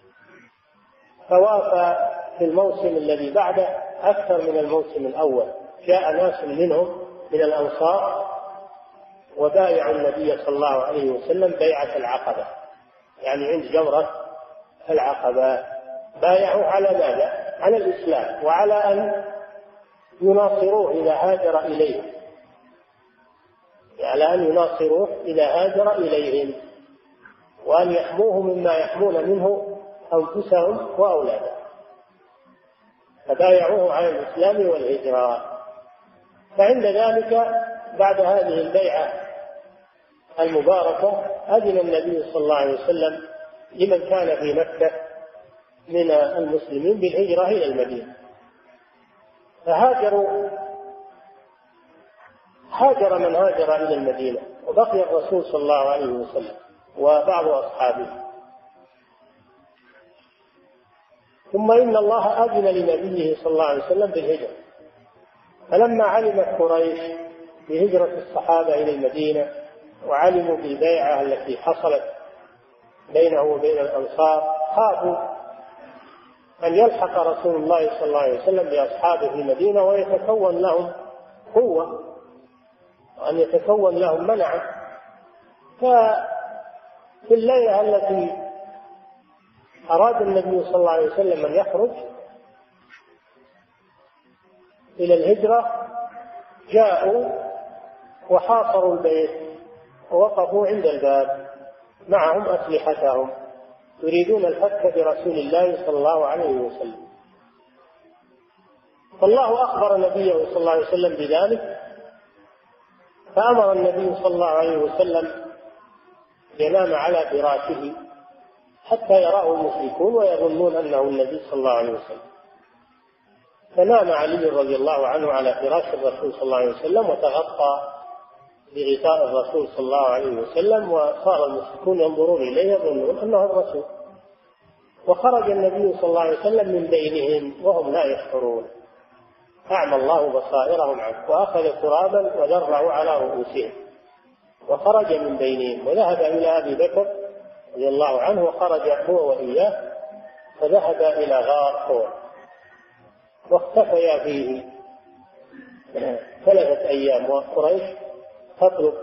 فوافى في الموسم الذي بعده أكثر من الموسم الأول، جاء ناس منهم من الأنصار وبايعوا النبي صلى الله عليه وسلم بيعة العقبة، يعني عند جمرة العقبة بايعوا على ماذا؟ على الإسلام، وعلى أن يناصروه إذا هاجر إليهم، على أن يناصروه إذا هاجر إليهم، وأن يحموه مما يحمون منه أنفسهم وأولادهم، فبايعوه على الإسلام والهجرة. فعند ذلك بعد هذه البيعة المباركة أذن النبي صلى الله عليه وسلم لمن كان في مكة من المسلمين بالهجرة إلى المدينة، هاجر من هاجر إلى المدينة، وبقي الرسول صلى الله عليه وسلم وبعض أصحابه. ثم إن الله أذن لنبيه صلى الله عليه وسلم بالهجرة، فلما علمت قريش بهجرة الصحابة إلى المدينة وعلموا بالبيعة التي حصلت بينه وبين الأنصار، خافوا أن يلحق رسول الله صلى الله عليه وسلم بأصحابه في المدينة ويتكون لهم قوة وأن يتكون لهم منعة. ففي الليلة التي أراد النبي صلى الله عليه وسلم أن يخرج إلى الهجرة جاءوا وحاصروا البيت ووقفوا عند الباب معهم أسلحتهم يريدون الفتك برسول الله صلى الله عليه وسلم. فالله أخبر نبيه صلى الله عليه وسلم بذلك، فأمر النبي صلى الله عليه وسلم ينام على فراشه حتى يراه المشركون ويظنون أنه النبي صلى الله عليه وسلم. فنام علي رضي الله عنه على فراش الرسول صلى الله عليه وسلم وتغطى بغطاء الرسول صلى الله عليه وسلم، وصار المشركون ينظرون إليه يظنون أنه الرسول. وخرج النبي صلى الله عليه وسلم من بينهم وهم لا يشعرون، أعمى الله بصائرهم عنه، وأخذ ترابا وذرعوا على رؤوسهم وخرج من بينهم وذهب إلى أبي بكر رضي الله عنه، وخرج هو وإياه فذهب إلى غار ثور واختفيا فيه 3 أيام، وقريش تطلب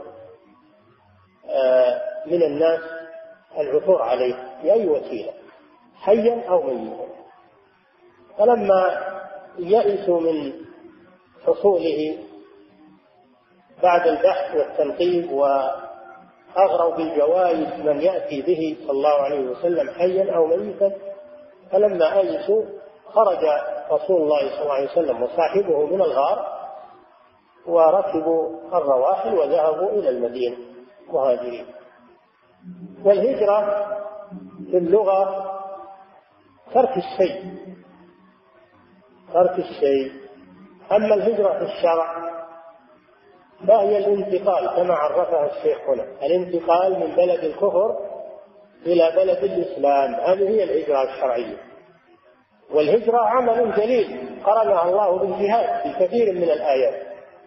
من الناس العثور عليه بأي وسيلة حيا أو ميتا. فلما يئسوا من حصوله بعد البحث والتنقيب وأغروا بالجوائز من يأتي به صلى الله عليه وسلم حيا أو ميتا، فلما أيسوا خرج رسول الله صلى الله عليه وسلم وصاحبه من الغار وركبوا الرواحل وذهبوا إلى المدينة مهاجرين. والهجرة في اللغة ترك الشيء، أما الهجرة في الشرع فهي الانتقال كما عرفها الشيخ هنا، الانتقال من بلد الكفر إلى بلد الإسلام، هذه هي الهجرة الشرعية. والهجرة عمل جليل قرنها الله بالجهاد في كثير من الآيات.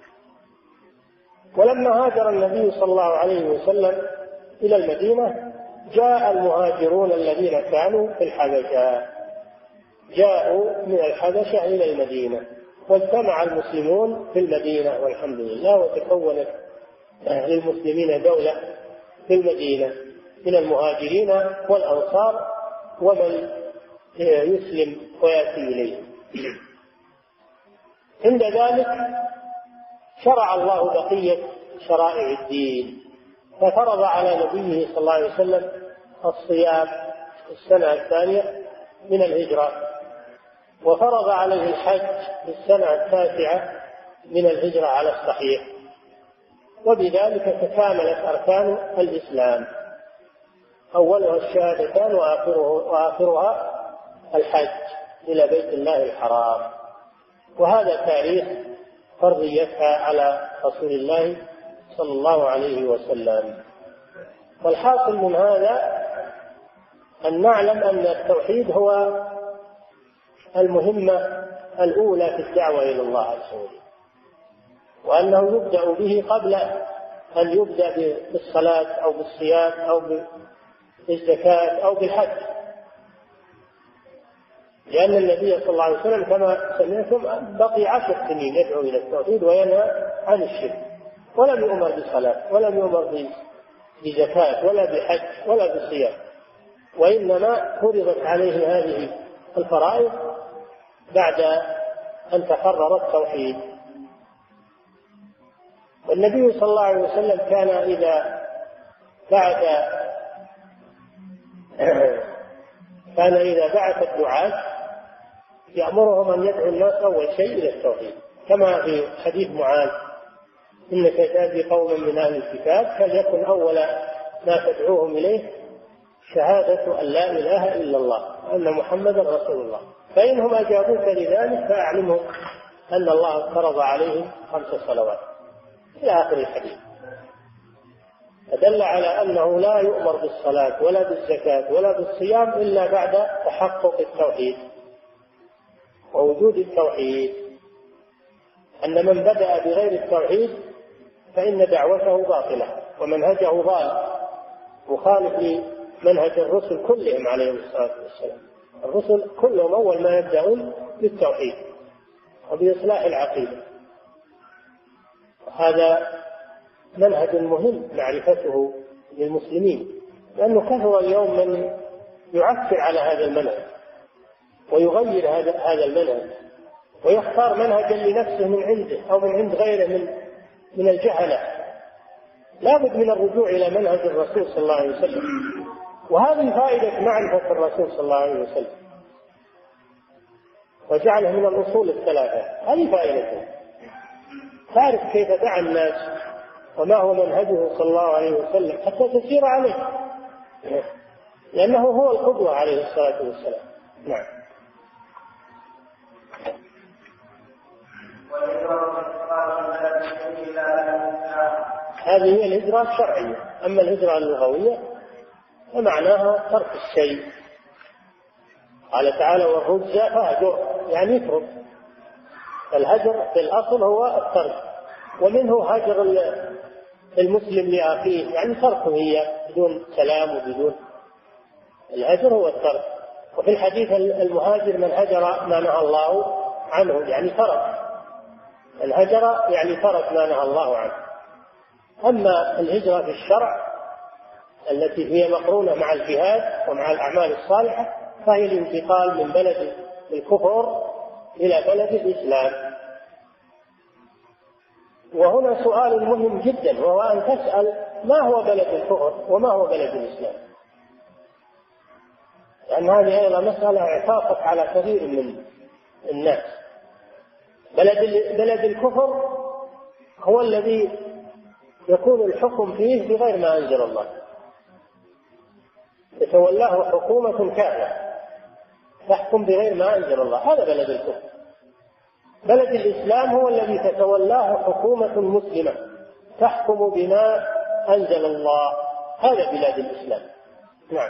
ولما هاجر النبي صلى الله عليه وسلم إلى المدينة جاء المهاجرون الذين كانوا في الحبشة، جاءوا من الحبشة إلى المدينة، واجتمع المسلمون في المدينة والحمد لله، وتكونت للمسلمين دولة في المدينة من المهاجرين والأنصار ومن يسلم ويأتي إليه. عند ذلك شرع الله بقية شرائع الدين، ففرض على نبيه صلى الله عليه وسلم الصيام في السنة الثانية من الهجرة، وفرض عليه الحج في السنة التاسعة من الهجرة على الصحيح، وبذلك تكاملت أركان الإسلام، أولها الشهادتان وآخرها الحج إلى بيت الله الحرام. وهذا تاريخ فرضيتها على رسول الله صلى الله عليه وسلم. والحاصل من هذا أن نعلم أن التوحيد هو المهمة الأولى في الدعوة إلى الله عز وجل، وأنه يبدأ به قبل أن يبدأ بالصلاة أو بالصيام أو بالزكاة أو بالحج، لأن النبي صلى الله عليه وسلم كما سمعتم بقي 10 سنين يدعو إلى التوحيد وينهى عن الشرك، ولم يؤمر بصلاة ولم يؤمر بزكاة ولا بحج ولا بصيام، وإنما فرضت عليه هذه الفرائض بعد أن تقرر التوحيد. والنبي صلى الله عليه وسلم كان إذا بعث الدعاة يأمرهم أن يدعوا الناس أول شيء إلى التوحيد، كما في حديث معاذ: إنك تأتي قوما من أهل الكتاب فليكن أول ما تدعوهم إليه شهادة أن لا إله إلا الله وأن محمدا رسول الله، فإنهم أجابوك لذلك فأعلمهم أن الله فرض عليهم 5 صلوات إلى آخر الحديث. فدل على أنه لا يؤمر بالصلاة ولا بالزكاة ولا بالصيام إلا بعد تحقق التوحيد ووجود التوحيد، أن من بدأ بغير التوحيد فإن دعوته باطلة ومنهجه ضال مخالف لمنهج الرسل كلهم عليهم الصلاة والسلام. الرسل كلهم أول ما يبدأون بالتوحيد وبإصلاح العقيدة، هذا منهج مهم معرفته للمسلمين، لأنه كثر اليوم من يعثر على هذا المنهج ويغير هذا المنهج ويختار منهجا لنفسه من عنده أو من عند غيره من الجهلة. لا بد من الرجوع إلى منهج الرسول صلى الله عليه وسلم، وهذه فائدة معرفة الرسول صلى الله عليه وسلم وجعله من الأصول الثلاثة. هذه فائدته، تعرف كيف دعا الناس وما هو منهجه صلى الله عليه وسلم حتى تسير عليه، لأنه هو القدوة عليه الصلاة والسلام. نعم. هذه هي الهجرة الشرعية. أما الهجرة اللغوية فمعناها ترك الشيء. قال تعالى: والرجز فاهجر، يعني اترك. الهجر في الأصل هو الترك، ومنه هجر المسلم لأخيه، يعني تركه هي بدون سلام وبدون. الهجر هو الترك. وفي الحديث: المهاجر من هجر ما نهى الله عنه، يعني ترك. الهجر يعني ترك ما نهى الله عنه. أما الهجرة في الشرع التي هي مقرونة مع الجهاد ومع الأعمال الصالحة فهي الانتقال من بلد الكفر إلى بلد الإسلام. وهنا سؤال مهم جدا، وهو أن تسأل: ما هو بلد الكفر وما هو بلد الإسلام؟ لأن هذه أيضا مسألة اعتاقت على كثير من الناس. بلد الكفر هو الذي يكون الحكم فيه بغير ما أنزل الله، يتولاه حكومة كافرة تحكم بغير ما أنزل الله، هذا بلد الكفر. بلد الإسلام هو الذي تتولاه حكومة مسلمة تحكم بما أنزل الله، هذا بلاد الإسلام. نعم.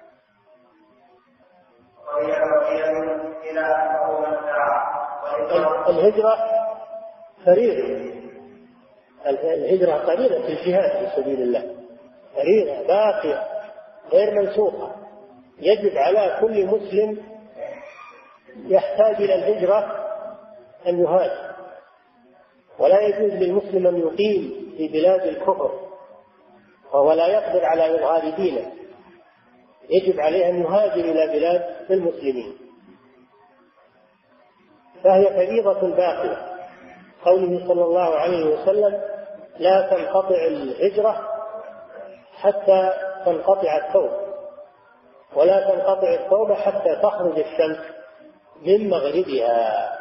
الهجرة فريضة، الهجرة قليلة في الجهاد في سبيل الله، فريضة باقية غير منسوخة. يجب على كل مسلم يحتاج إلى الهجرة أن يهاجر، ولا يجوز للمسلم أن يقيم في بلاد الكفر وهو لا يقدر على إظهار دينه يجب عليه أن يهاجر إلى بلاد المسلمين، فهي فريضة باقية. قوله صلى الله عليه وسلم: لا تنقطع الهجرة حتى تنقطع التوبة، ولا تنقطع التوبة حتى تخرج الشمس من مغربها.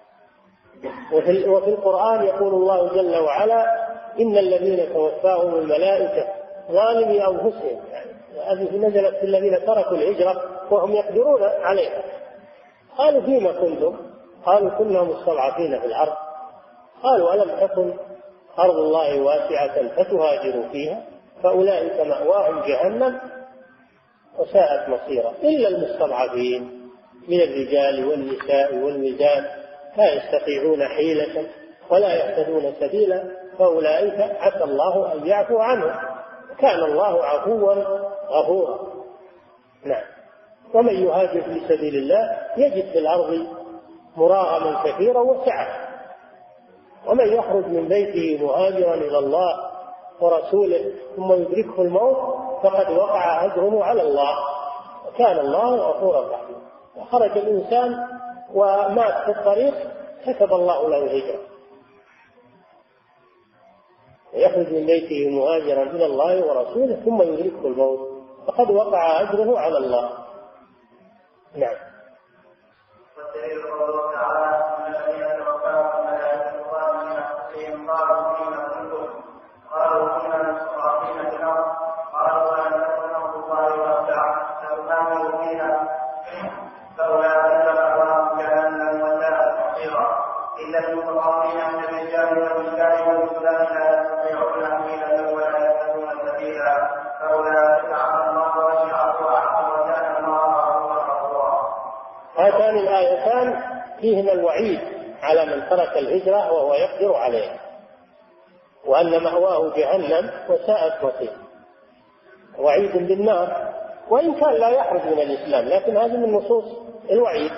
وفي القرآن يقول الله جل وعلا: إن الذين توفاهم الملائكة ظالمي أنفسهم، هذه نزلت في الذين تركوا الهجرة وهم يقدرون عليها. قالوا: فيما كنتم؟ قالوا: كنا مستضعفين في الأرض. قالوا: ألم تكن أرض الله واسعة فتهاجروا فيها؟ فأولئك مأواهم جهنم وساءت مصيرا، إلا المستضعفين من الرجال والنساء والولدان لا يستطيعون حيلة ولا يهتدون سبيلا، فأولئك عسى الله أن يعفو عنهم، كان الله عفوا غفورا. نعم. ومن يهاجر في سبيل الله يجد في الأرض مراغما كثيرا وسعة. ومن يخرج من بيته مهاجرا إلى الله ورسوله ثم يدركه الموت فقد وقع أجره على الله، وكان الله غفورا رحيما. وخرج الإنسان ومات في الطريق كتب الله له الهجرة. يخرج من بيته مهاجرا إلى الله ورسوله ثم يدركه الموت فقد وقع أجره على الله. نعم. والدليل قوله تعالى: ان الذين توفاهم الملائكه ظالمين انفسهم قالوا فيما كنتم؟ قالوا كنا مستضعفين في الارض. قالوا: ولم تكن ارض الله واسعه فتهاجروا فيها؟ فاولئك مأواهم جهنم وساءت مصيرا، الا المستضعفين من الرجال والنساء والولدان لا يستطيعون حيلة ولا يهتدون سبيلا، فاولئك عسى الله ان يعفو عنهم وكان الله غفورا رحيما. هاتان الآيتان فيهما الوعيد على من ترك الهجرة وهو يقدر عليها، وأن مأواه جهنم وساءت مصيره، وعيد بالنار، وإن كان لا يخرج من الإسلام، لكن هذه من نصوص الوعيد.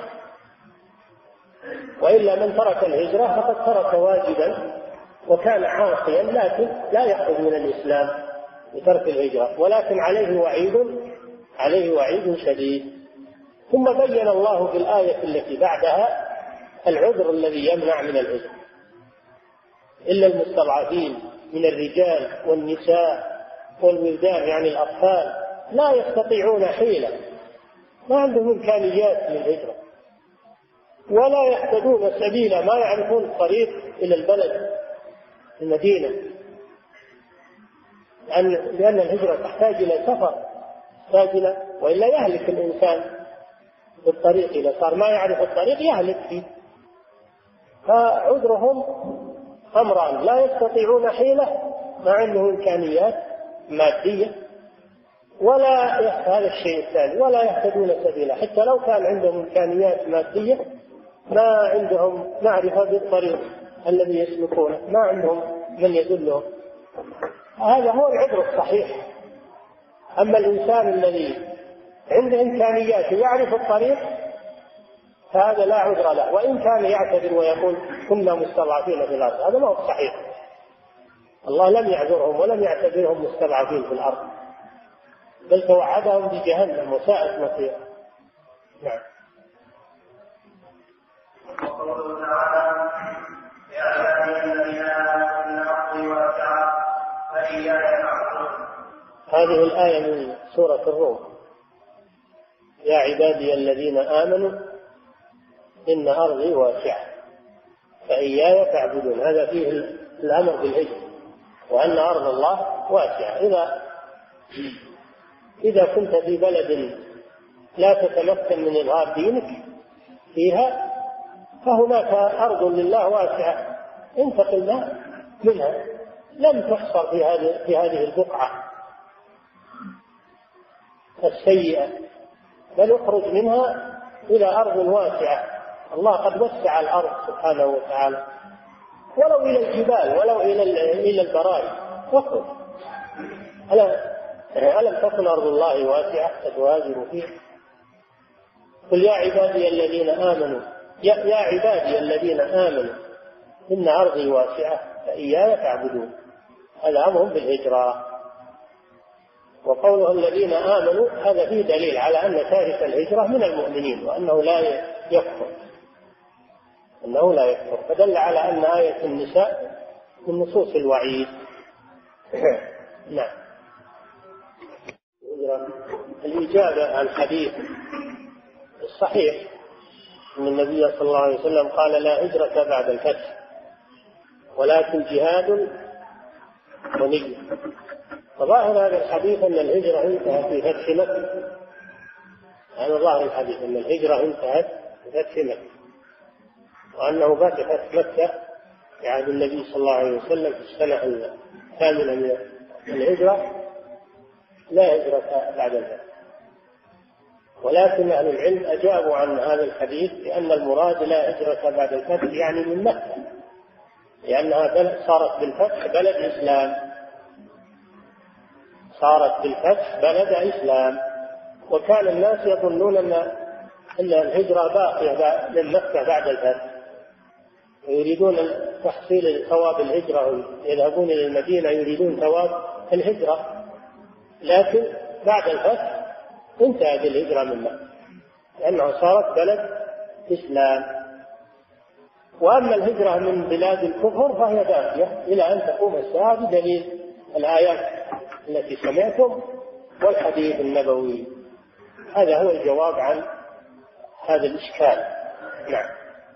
وإلا من ترك الهجرة فقد ترك واجبا وكان عاصيا، لكن لا يخرج من الإسلام بترك الهجرة، ولكن عليه وعيد شديد. ثم بين الله في الآية التي بعدها العذر الذي يمنع من الهجرة: إلا المستضعفين من الرجال والنساء والولدان، يعني الأطفال لا يستطيعون حيلة، ما عندهم إمكانيات للهجرة، ولا يهتدون سبيلا، ما يعرفون الطريق إلى البلد المدينة، لأن الهجرة تحتاج إلى سفر، وإلا يهلك الإنسان في الطريق. إذا صار ما يعرف الطريق يهلك فيه. فعذرهم أمران: لا يستطيعون حيلة، ما عندهم إمكانيات مادية، هذا الشيء الثاني، ولا يهتدون سبيلا، حتى لو كان عندهم إمكانيات مادية ما عندهم معرفة بالطريق الذي يسلكونه، ما عندهم من يدلهم. هذا هو العذر الصحيح. أما الإنسان الذي عنده إمكانيات يعرف الطريق فهذا لا عذر له، وإن كان يعتذر ويقول كنا مستضعفين في الأرض، هذا ما هو صحيح. الله لم يعذرهم ولم يعتبرهم مستضعفين في الأرض، بل توعدهم بجهنم وساءت مصيرا. نعم. وقوله تعالى: يا عبادي الذين آمنوا إن أرضي واسعة فإياي فاعبدون. هذه الآية من سورة الروم: يا عبادي الذين آمنوا إن أرضي واسعة فإياي فاعبدون. هذا فيه الأمر بالهجرة، وأن أرض الله واسعة. إذا كنت في بلد لا تتمكن من إظهار دينك فيها فهناك أرض لله واسعة، انتقل منها، لم تحصر في هذه البقعة السيئة، بل اخرج منها إلى أرض واسعة. الله قد وسع الأرض سبحانه وتعالى، ولو إلى الجبال ولو إلى البرايا، اخرج. ألم تكن أرض الله واسعة فتهاجروا فيها؟ قل يا عبادي الذين آمنوا يا عبادي الذين آمنوا إن أرضي واسعة فإياي فاعبدون. هذا أمر بالهجرة. وقوله الذين آمنوا هذا فيه دليل على أن تارك الهجرة من المؤمنين وأنه لا يكفر، أنه لا يكفر، فدل على أن آية النساء من نصوص الوعيد. نعم. الإجابة عن الحديث الصحيح أن النبي صلى الله عليه وسلم قال لا هجرة بعد الفتح ولكن جهاد ونية. وظاهر هذا الحديث أن الهجرة انتهت في فتح مكة، هذا ظاهر الحديث أن الهجرة انتهت في فتح مكة، وأنه بعد فتح مكة في عهد النبي صلى الله عليه وسلم في السنة الثامنة من الهجرة لا هجرة بعد ذلك. ولكن أهل العلم أجابوا عن هذا الحديث بأن المراد لا هجرة بعد الفتح يعني من مكة، لأنها صارت بالفتح بلد إسلام، صارت بالفتح بلد إسلام، وكان الناس يظنون أن الهجرة باقية من مكة بعد الفتح، ويريدون تحصيل ثواب الهجرة، يذهبون إلى المدينة يريدون ثواب الهجرة، لكن بعد الفتح انتهت الهجرة من مكة لأنها صارت بلد إسلام. وأما الهجرة من بلاد الكفر فهي باقية إلى أن تقوم الساعة بدليل الآيات التي سمعتم والحديث النبوي. هذا هو الجواب عن هذا الإشكال. نعم.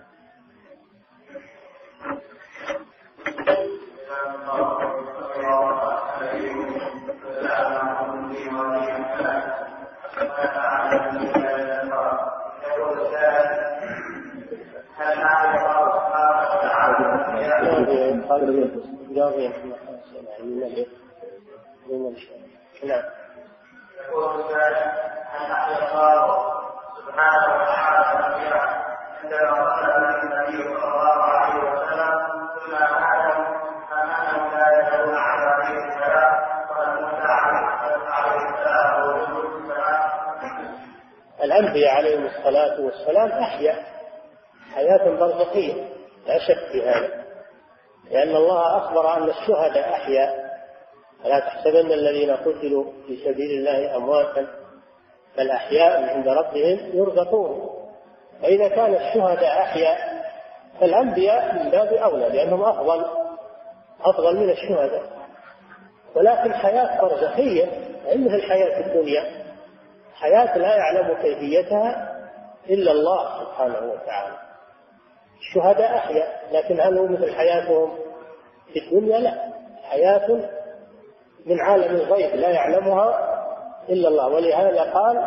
نعم. يقول أن الله سبحانه وتعالى عندما قال النبي صلى الله عليه وسلم كنا نعلم أنهم لا يدعون على عليه السلام وأن عليه السلام ورسول السلام. الأنبياء عليهم الصلاة والسلام أحيا حياة برزخية لا شك في هذا، لأن الله أخبر أن الشهداء أحيا، فلا تحسبن الذين قتلوا في سبيل الله أمواتا بل أحياء عند ربهم يرزقون. فإذا كان الشهداء أحياء فالأنبياء من باب أولى لأنهم أفضل من الشهداء، ولكن حياة برزخية مثل الحياة الدنيا، حياة لا يعلم كيفيتها إلا الله سبحانه وتعالى. الشهداء أحياء لكن هل هو مثل حياتهم في الدنيا؟ لا، حياة من عالم الغيب لا يعلمها إلا الله. ولهذا قال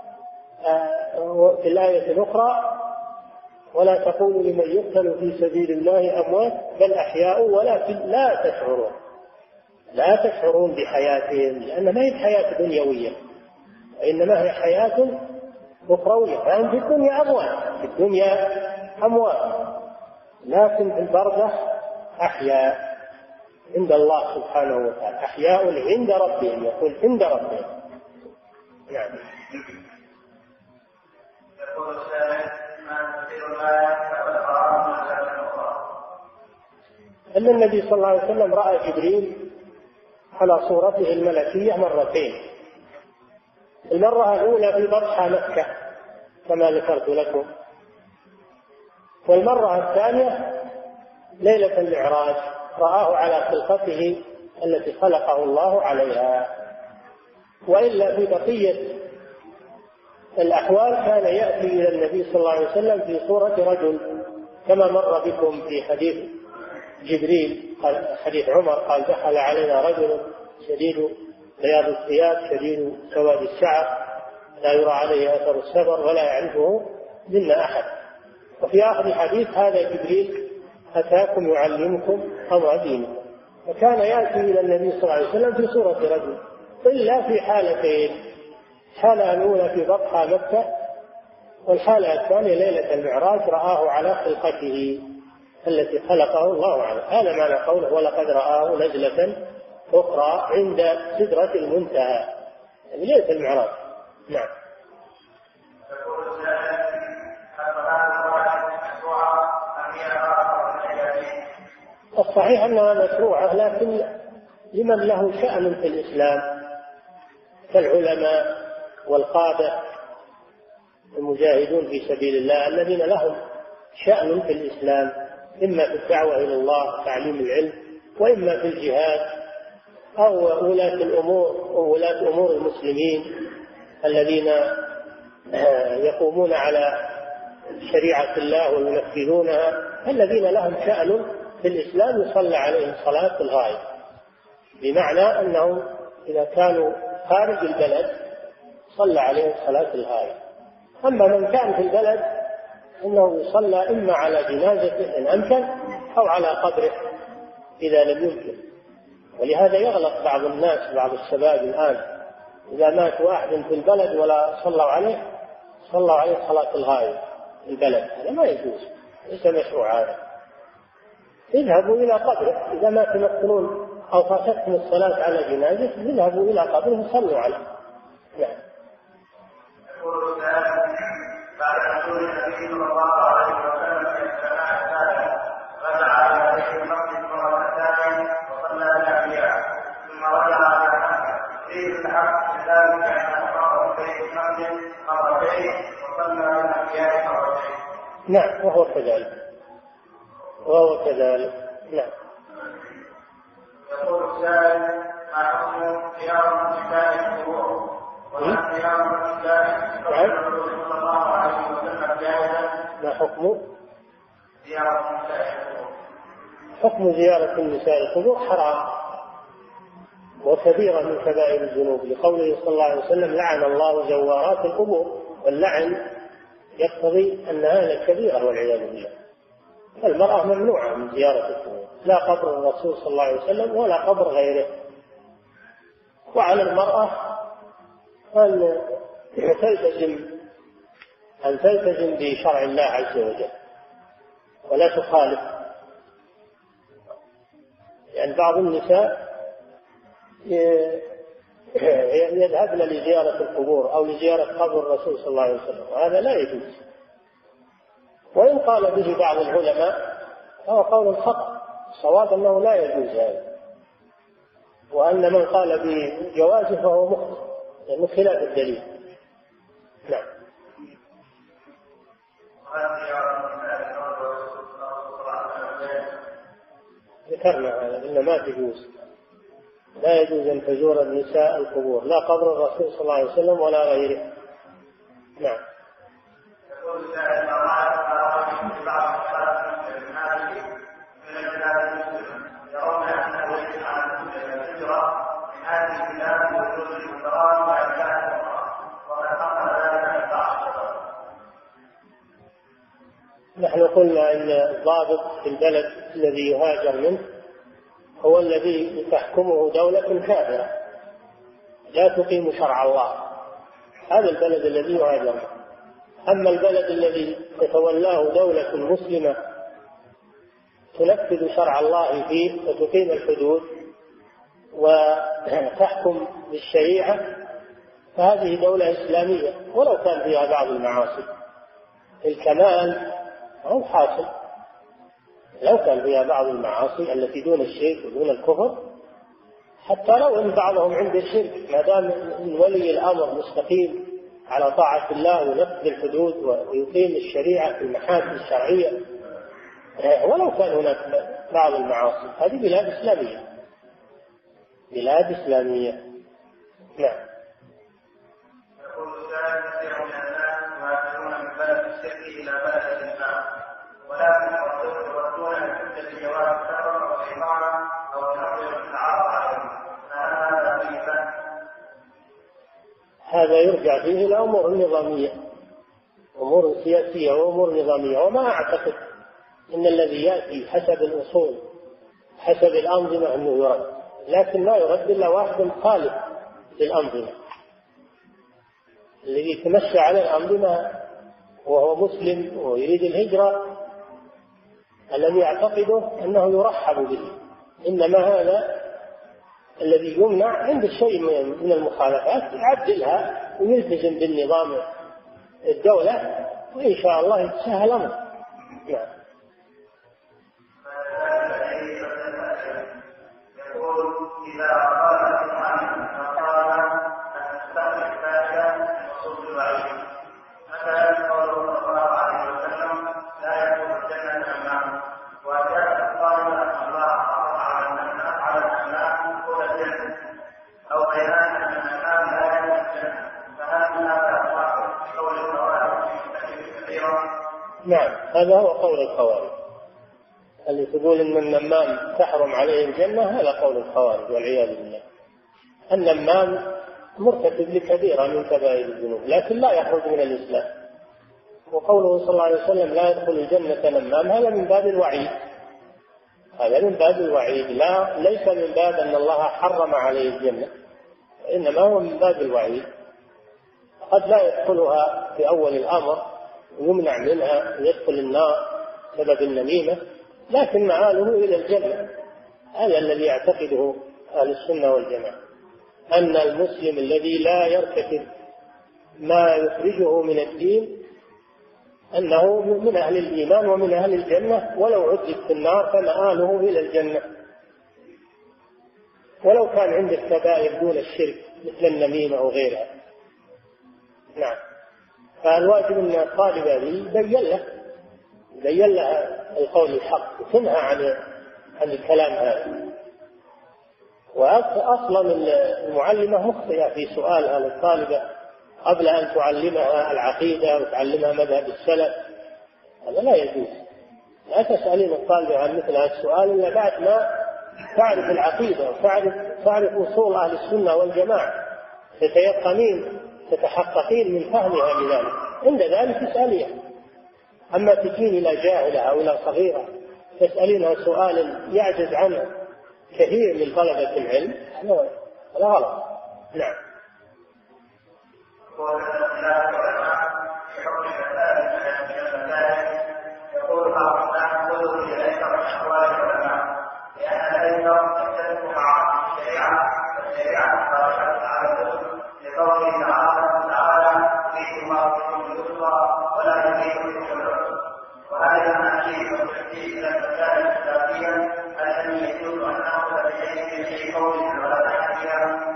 في الآية الأخرى ولا تقولوا لمن يقتل في سبيل الله أموات بل أحياء ولكن لا تشعرون بحياتهم، لأن ما هي حياة دنيوية وإنما هي حياة أخروية. فهم في الدنيا أموات لكن في البرزخ أحياء عند الله سبحانه وتعالى، أحياء عند ربهم، يقول عند ربهم. نعم. يقول السائل ما تفسير الآية فأخبرهم أن النبي صلى الله عليه وسلم رأى جبريل على صورته الملكية مرتين، المرة الأولى في بطحة مكة كما ذكرت لكم، والمرة الثانية ليلة المعراج رآه على خلقته التي خلقه الله عليها. وإلا في بقية الأحوال كان يأتي إلى النبي صلى الله عليه وسلم في صورة رجل كما مر بكم في حديث جبريل، حديث عمر قال دخل علينا رجل شديد بياض الثياب شديد سواد الشعر لا يرى عليه أثر السفر ولا يعرفه منا أحد. وفي آخر الحديث هذا جبريل أتاكم يعلمكم أمر دينكم. وكان يأتي إلى النبي صلى الله عليه وسلم في صورة رجل إلا في حالتين، الحالة الأولى في بطحة مكة، والحالة الثانية ليلة المعراج رآه على خلقته التي خلقه الله عليه. هذا معنى قوله ولقد رآه نزلة أخرى عند سدرة المنتهى، ليلة المعراج. نعم. الصحيح أنها مشروعة، لكن لمن له شأن في الإسلام كالعلماء والقادة المجاهدون في سبيل الله الذين لهم شأن في الإسلام، إما في الدعوة إلى الله وتعليم العلم، وإما في الجهاد، أو ولاة الأمور وولاة أمور المسلمين الذين يقومون على شريعة الله وينفذونها، الذين لهم شأن في الإسلام يصلى عليهم صلاة الغائب، بمعنى أنهم إذا كانوا خارج البلد صلى عليهم صلاة الغائب. أما من كان في البلد إنه يصلى إما على جنازته إن أمكن أو على قبره إذا لم يمكن. ولهذا يغلط بعض الناس، بعض الشباب الآن، إذا مات واحد في البلد ولا صلوا عليه صلاة الغائب في البلد، هذا ما يجوز، ليس مشروع هذا. اذهبوا إلى قبره إذا ما تمثلون أو فاتتكم الصلاة على جنازة، اذهبوا إلى قبره وصلوا عليه. نعم. بعد نزول النبي صلى الله عليه وسلم في السماء الثالثة رجع على بيت المقدس مرتين وصلى الأنبياء، ثم رجع على مكة يريد الحق بذلك أن أقام في بيت المقدس مرتين وصلى الأنبياء مرتين. نعم، وهو كذلك. نعم. يقول السائل: ما حكم زيارة النساء القبور؟ وهل زيارة النساء صلى الله عليه وسلم جائزة؟ ما حكم زيارة النساء القبور؟ حكم زيارة النساء القبور حرام وكبيرة من كبائر الذنوب، لقوله صلى الله عليه وسلم: لعن الله زوارات القبور. واللعن يقتضي أن هذا كبيرة والعياذ بالله. المرأة ممنوعة من زيارة القبور، لا قبر الرسول صلى الله عليه وسلم ولا قبر غيره. وعلى المرأة أن تلتزم بشرع الله عز وجل ولا تخالف. يعني بعض النساء يذهبن لزيارة القبور أو لزيارة قبر الرسول صلى الله عليه وسلم، وهذا لا يجوز. وإن قال به بعض العلماء فهو قول خطأ، الصواب أنه لا يجوز هذا، وأن من قال بجوازه فهو مخطئ لأنه خلاف الدليل. نعم. ذكرنا هذا إن ما تجوز، لا يجوز أن تزور النساء القبور، لا قبر الرسول صلى الله عليه وسلم ولا غيره. نعم. نحن قلنا أن الضابط في البلد الذي يهاجر منه هو الذي تحكمه دولة كافرة لا تقيم شرع الله، هذا البلد الذي يهاجر منه. أما البلد الذي تتولاه دولة مسلمة تنفذ شرع الله فيه وتقيم الحدود وتحكم بالشريعة، فهذه دولة إسلامية ولو كان فيها بعض المعاصي. الكمال هو حاصل لو كان فيها بعض المعاصي التي دون الشرك ودون الكفر، حتى لو ان بعضهم عند الشرك، ما دام ولي الامر مستقيم على طاعة الله وينفذ الحدود ويقيم الشريعة في المحاكم الشرعية، ولو كان هناك بعض المعاصي، هذه بلاد إسلامية، بلاد إسلامية. نعم. يقول السائل: كثير من الناس يهاجرون من بلد الشرك إلى بلد الإسلام، ولكن يردون لحجة جواز السفر أو الإقامة أو تأخير التعرف عليهم، فهل هذا فيه؟ هذا يرجع فيه إلى أمور النظامية، أمور سياسية وأمور نظامية. وما أعتقد أن الذي يأتي حسب الأصول حسب الأنظمة أنه يرد، لكن لا يرد إلا واحد خالف للأنظمة. الذي يتمشى على الأنظمة وهو مسلم ويريد الهجرة الذي يعتقده أنه يرحب به، إنما هذا الذي يمنع عند شيء من المخالفات يعدلها ويلتزم بالنظام الدولة، وإن شاء الله يتسهل أمره. نعم. يقول: إذا قال الإمام فقال نعم، هذا هو قول الخوارج. اللي تقول إن النمام تحرم عليه الجنة هذا قول الخوارج والعياذ بالله. النمام مرتكب لكبيرة من كبائر الذنوب لكن لا يخرج من الإسلام. وقوله صلى الله عليه وسلم لا يدخل الجنة نمام هذا من باب الوعيد، هذا من باب الوعيد، ليس من باب أن الله حرم عليه الجنة، إنما هو من باب الوعيد. قد لا يدخلها في أول الأمر ويمنع منها ويدخل النار سبب النميمة، لكن مآله إلى الجنة. هذا الذي يعتقده أهل السنة والجماعة، أن المسلم الذي لا يرتكب ما يخرجه من الدين أنه من أهل الإيمان ومن أهل الجنة، ولو عذب في النار فمآله إلى الجنة، ولو كان عندك كبائر دون الشرك مثل النميمة أو غيرها. نعم، فالواجب أن الطالب يبين له القول الحق وتنهى عن الكلام هذا. وأصلا المعلمة مخطئة في سؤالها للطالبة قبل أن تعلمها العقيدة وتعلمها مذهب السلف، هذا لا يجوز. لا تسألين الطالبة عن مثل هذا السؤال إلا بعد ما تعرف العقيدة وتعرف أصول أهل السنة والجماعة، تتيقنين تتحققين من فهمها لذلك، عند ذلك تسأليها. أما تجين إلى جاهلة أو إلى صغيرة تسألينها سؤال يعجز عنه كثير من طلبة العلم، هذا غلط. نعم. يقول بعض الناس قلوا إليك من أحوال العلماء لأن العلم تختلف مع الشريعة والشريعة خارجة على الكتب لقوله تعالى فيه ما فيه اليسرى ولا يريد بكم العسر. وهذا الأناشيد والتحديد إلى المسائل الخلافية التي يجوز أن نأخذ بشيء في قول ولا فيها.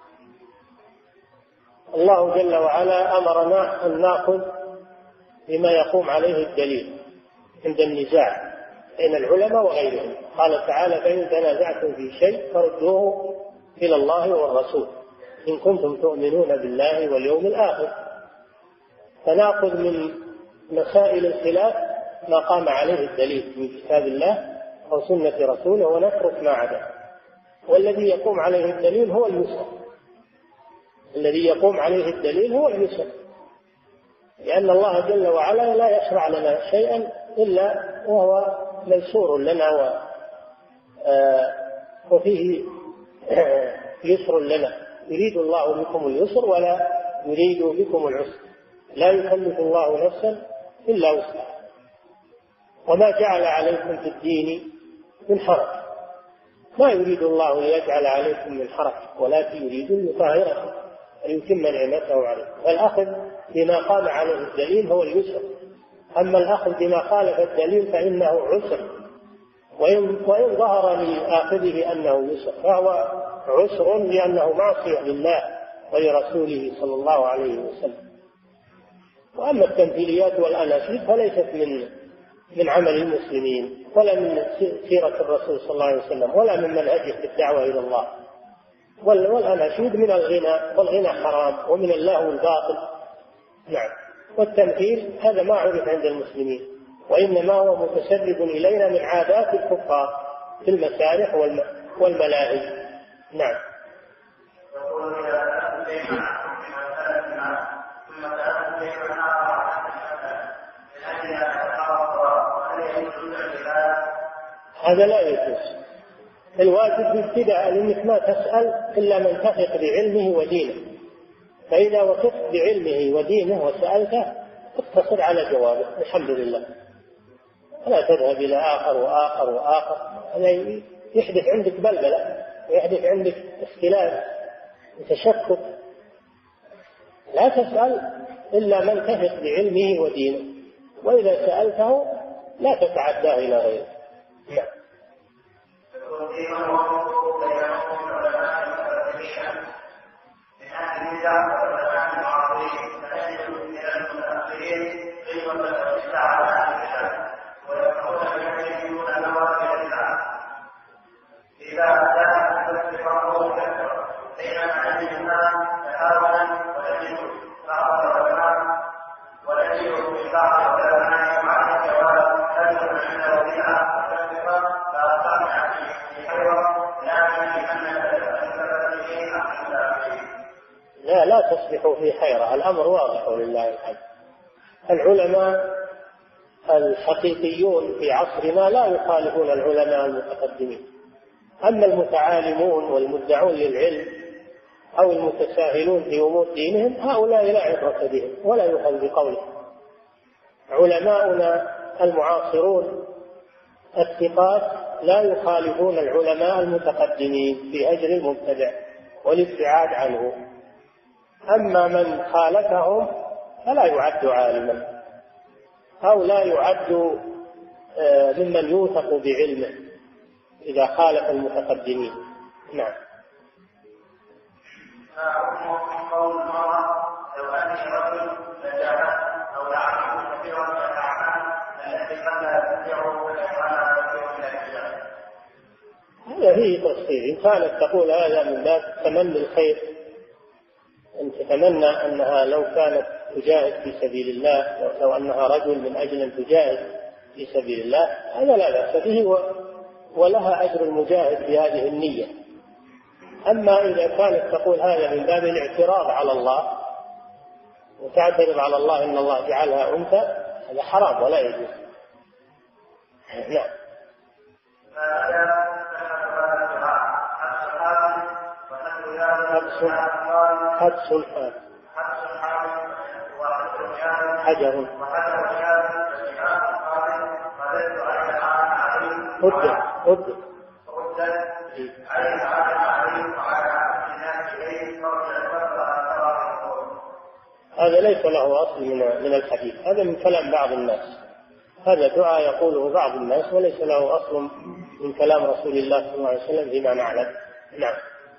الله جل وعلا أمرنا أن نأخذ بما يقوم عليه الدليل عند النزاع بين العلماء وغيرهم. قال تعالى فإن تنازعتم في شيء فردوه إلى الله والرسول إن كنتم تؤمنون بالله واليوم الآخر. فنأخذ من مسائل الخلاف ما قام عليه الدليل من كتاب الله أو سنة رسوله ونترك ما عدا. والذي يقوم عليه الدليل هو اليسر، الذي يقوم عليه الدليل هو اليسر، لأن الله جل وعلا لا يشرع لنا شيئا إلا وهو ميسور لنا وفيه يسر لنا. يريد الله بكم اليسر ولا يريد بكم العسر، لا يكلف الله نفسا إلا وسعها. وما جعل عليكم في الدين من حرج، ما يريد الله ليجعل عليكم من حرج ولكن يريد ليطهركم ويتم نعمته عليكم. فالأخذ بما قام عليه الدليل هو اليسر، أما الأخذ بما خالف الدليل فإنه عسر، وإن ظهر لآخذه أنه يسر فهو عسر لأنه معصية لله ولرسوله صلى الله عليه وسلم. وأما التمثيليات والأناشيد فليست من عمل المسلمين ولا من سيرة الرسول صلى الله عليه وسلم ولا من منهجه في الدعوة إلى الله. والأناشيد من الغنى، والغنى حرام ومن اللهو الباطل. نعم. والتمثيل هذا ما عرف عند المسلمين، وإنما هو متسرب إلينا من عادات الكفار في المسارح والملاهي. نعم. هذا لا يجوز. الواجب بالابتداء أنك ما تسأل إلا من تثق بعلمه ودينه، فإذا وثقت بعلمه ودينه وسألته اقتصر على جوابه الحمد لله، لا تذهب إلى آخر وآخر وآخر، هذا يحدث عندك بلبلة ويحدث عندك اختلاف وتشكك. لا تسأل إلا من تثق بعلمه ودينه، وإذا سألته لا تتعداه إلى غيره. نعم. والتغير في بعض العلماء مع الجواز هل يحل بها مكفرة فأقام في حيرة لكن لا تصبحوا في حيرة، الأمر واضح ولله الحمد. العلماء الحقيقيون في عصرنا لا يخالفون العلماء المتقدمين، أما المتعالمون والمدعون للعلم أو المتساهلون في أمور دينهم هؤلاء لا عبرة بهم ولا يؤخذ بقولهم. علماؤنا المعاصرون الثقات لا يخالفون العلماء المتقدمين في هجر المبتدع والابتعاد عنه، أما من خالفهم فلا يعد عالما أو لا يعد ممن يوثق بعلمه إذا خالف المتقدمين. نعم. قول المرأة لو أن رجل نجاح أو لعنه كثيرا من الأعمال التي قد لا تستطيع فيفعلها كثير من الرجال. هذا فيه تفصيل. إن كانت تقول هذا من باب تمني الخير، أن تتمنى أنها لو كانت تجاهد في سبيل الله، لو أنها رجل من أجل أن تجاهد في سبيل الله، هذا لا بأس به ولها أجر المجاهد بهذه النية. أما إذا كانت تقول هذا من باب الاعتراض على الله وتعترض على الله إن الله جعلها أنثى، هذا حرام ولا يجوز. نعم. حدس الحال حجر هد هذا ليس له أصل من الحديث، هذا من كلام بعض الناس، هذا دعاء يقوله بعض الناس وليس له أصل من كلام رسول الله صلى الله عليه وسلم فيما نعلم. نعم.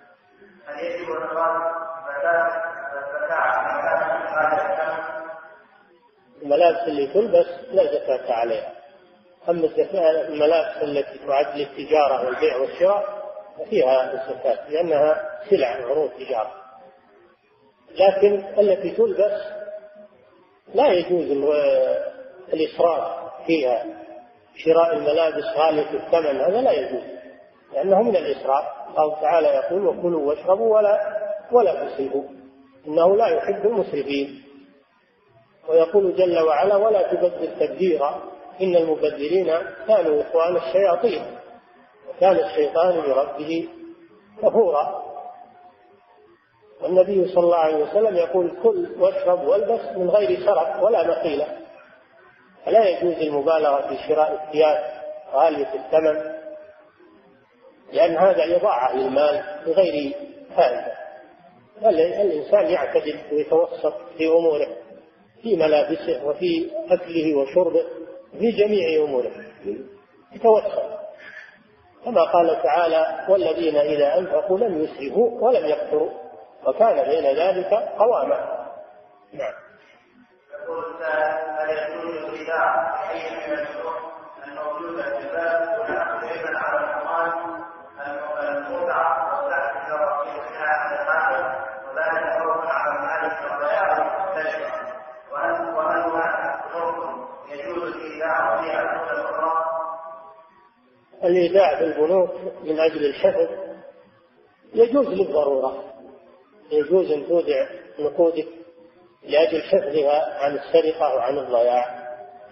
الملابس اللي تلبس لا زكاة عليها، أما الملابس التي تعد للتجارة والبيع والشراء فيها الزكاة لأنها سلع عروض تجارة، لكن التي تلبس لا يجوز الإسراف فيها، شراء الملابس غالية الثمن هذا لا يجوز لأنه من الإسراف. الله تعالى يقول وكلوا واشربوا ولا تسرفوا إنه لا يحب المسرفين، ويقول جل وعلا ولا تبذر تبذيرا إن المبذرين كانوا إخوان الشياطين وكان الشيطان لربه كفورا. والنبي صلى الله عليه وسلم يقول كل واشرب والبس من غير سرف ولا مخيلة، فلا يجوز المبالغة في شراء الثياب غالية الثمن لأن هذا إضاعة للمال بغير فائدة. الإنسان يعتدل ويتوسط في أموره، في ملابسه وفي أكله وشربه، في جميع أموره يتوسط، كما قال تعالى والذين إذا أنفقوا لم يسرفوا ولم يقتروا وكان بين ذلك قواما. نعم. يقول هل يجوز الخداع بأي من الشروط الموجودة في الباب ونحن دائما على القرآن المتعة والسعي في رأي الخداع الحاكم وذلك خوف على المالك والضياع والتشريع، وهل هناك شروط يجوز الخداع فيها الأولى الأخرى؟ الإيداع في البنوك من أجل الحفظ يجوز للضرورة، يجوز أن تودع نقودك لأجل حفظها عن السرقة وعن الضياع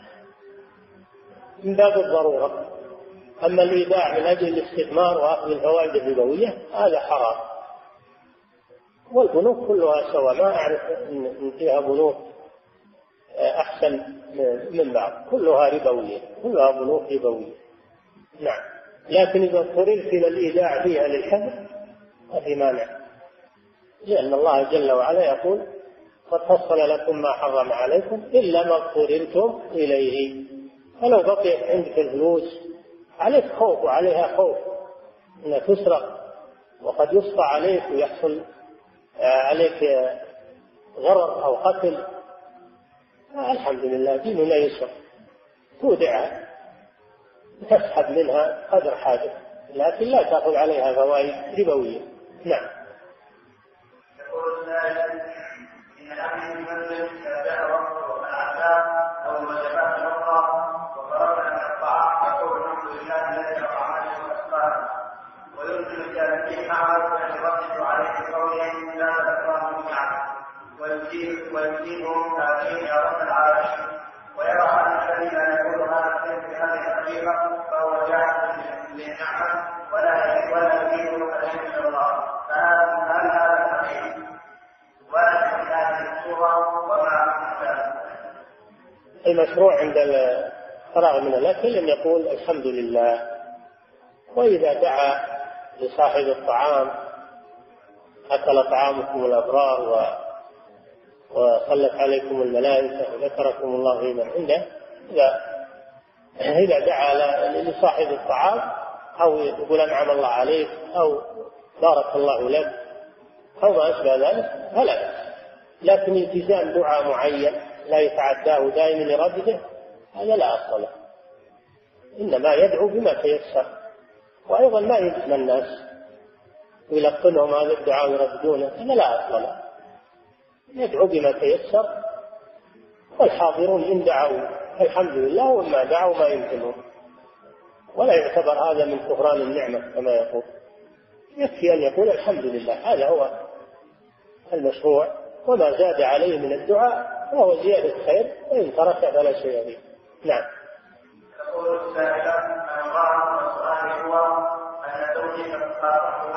من باب الضرورة. أما الإيداع من أجل الاستثمار وأخذ الفوائد الربوية هذا حرام. والبنوك كلها سواء، ما أعرف أن فيها بنوك أحسن من بعض، كلها ربوية، كلها بنوك ربوية. نعم. لكن إذا اضطررت إلى الإيداع فيها للحفظ ففي مانع، لأن الله جل وعلا يقول قد فصل لكم ما حرم عليكم إلا ما اضطررتم إليه. فلو بقيت عندك الفلوس عليك خوف وعليها خوف أن تسرق وقد يسطى عليك ويحصل عليك ضرر أو قتل، الحمد لله ديننا يسر، تودعها تسحب منها قدر حاجة لكن لا تأخذ عليها فوائد ربوية. نعم. يقول السائل إن أبي المسلم إذا جاء وقته الأعداء كريما فهو جاهل للنعمة ولا يريد أن من الله، فهذا صحيح ولا في هذه الصورة وما المشروع عند الفراغ من الأكل أن يقول الحمد لله. وإذا دعا لصاحب الطعام أكل طعامكم الأبرار وصلت عليكم الملائكة وذكركم الله في من عنده، إذا دعا لصاحب الطعام أو يقول أنعم الله عليك أو بارك الله لك أو ما أشبه ذلك فلا بأس، لكن التزام دعاء معين لا يتعداه دائما لرده هذا لا أصل له، إنما يدعو بما تيسر. وأيضا ما يلزم الناس ويلقنهم هذا الدعاء ويردونه، هذا لا أصل له، يدعو بما تيسر، والحاضرون إن دعوا الحمد لله وما دعوا ما يمكنهم، ولا يعتبر هذا من كفران النعمة كما يقول، يكفي أن يقول الحمد لله، هذا هو المشروع، وما زاد عليه من الدعاء وهو زيادة خير، وإن ترك فلا شيء به. نعم. يقول السائل عن السؤال هو أن زوجي قد تخاصمت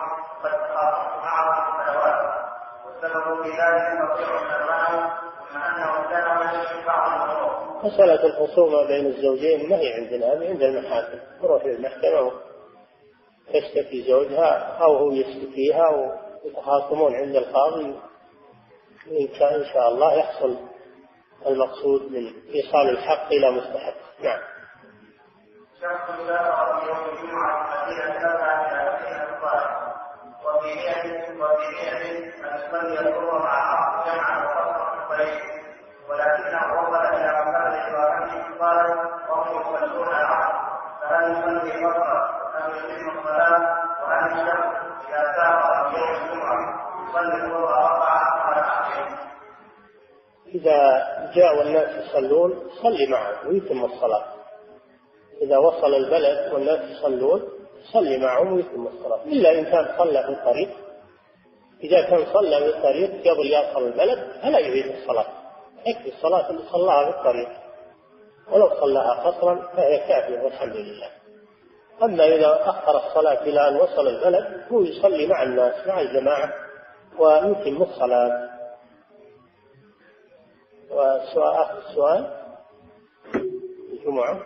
معه سنوات، والسبب في ذلك تضييع الأموال مع أنه كان يشرك بعض الأمور. مسألة الخصومة بين الزوجين ما هي عندنا، هذه عند المحاكم، تروح للمحكمة تشتكي زوجها أو هو يشتكيها ويتخاصمون عند القاضي، إن شاء الله يحصل المقصود من إيصال الحق إلى مستحق. نعم. شخص سافر في يوم الجمعة مدينة تابعة إلى مدينة الطائف، وفي نية أن يصلي الظهر مع جمعا وقصرا قليل، ولكنه وصل إلى مكان إبراهيم قال وهم يصلون العصر، فهل يصلي قصرا أم يتم الصلاة؟ وهل الشخص إذا سافر في يوم الجمعة يصلي الظهر ركعة على عقلين؟ إذا جاء والناس يصلون صلي معهم ويتم الصلاة. إذا وصل البلد والناس يصلون صلي معهم ويتم الصلاة، إلا إن كان صلى في الطريق. إذا كان صلى في الطريق قبل يصل البلد فلا يعيد الصلاة، يكفي الصلاة اللي صلاها في الطريق، ولو صلاها قصرا فهي كافية والحمد لله. أما إذا أخر الصلاة إلى أن وصل البلد هو يصلي مع الناس مع الجماعة ويتم الصلاة. آخر السؤال الجمعة.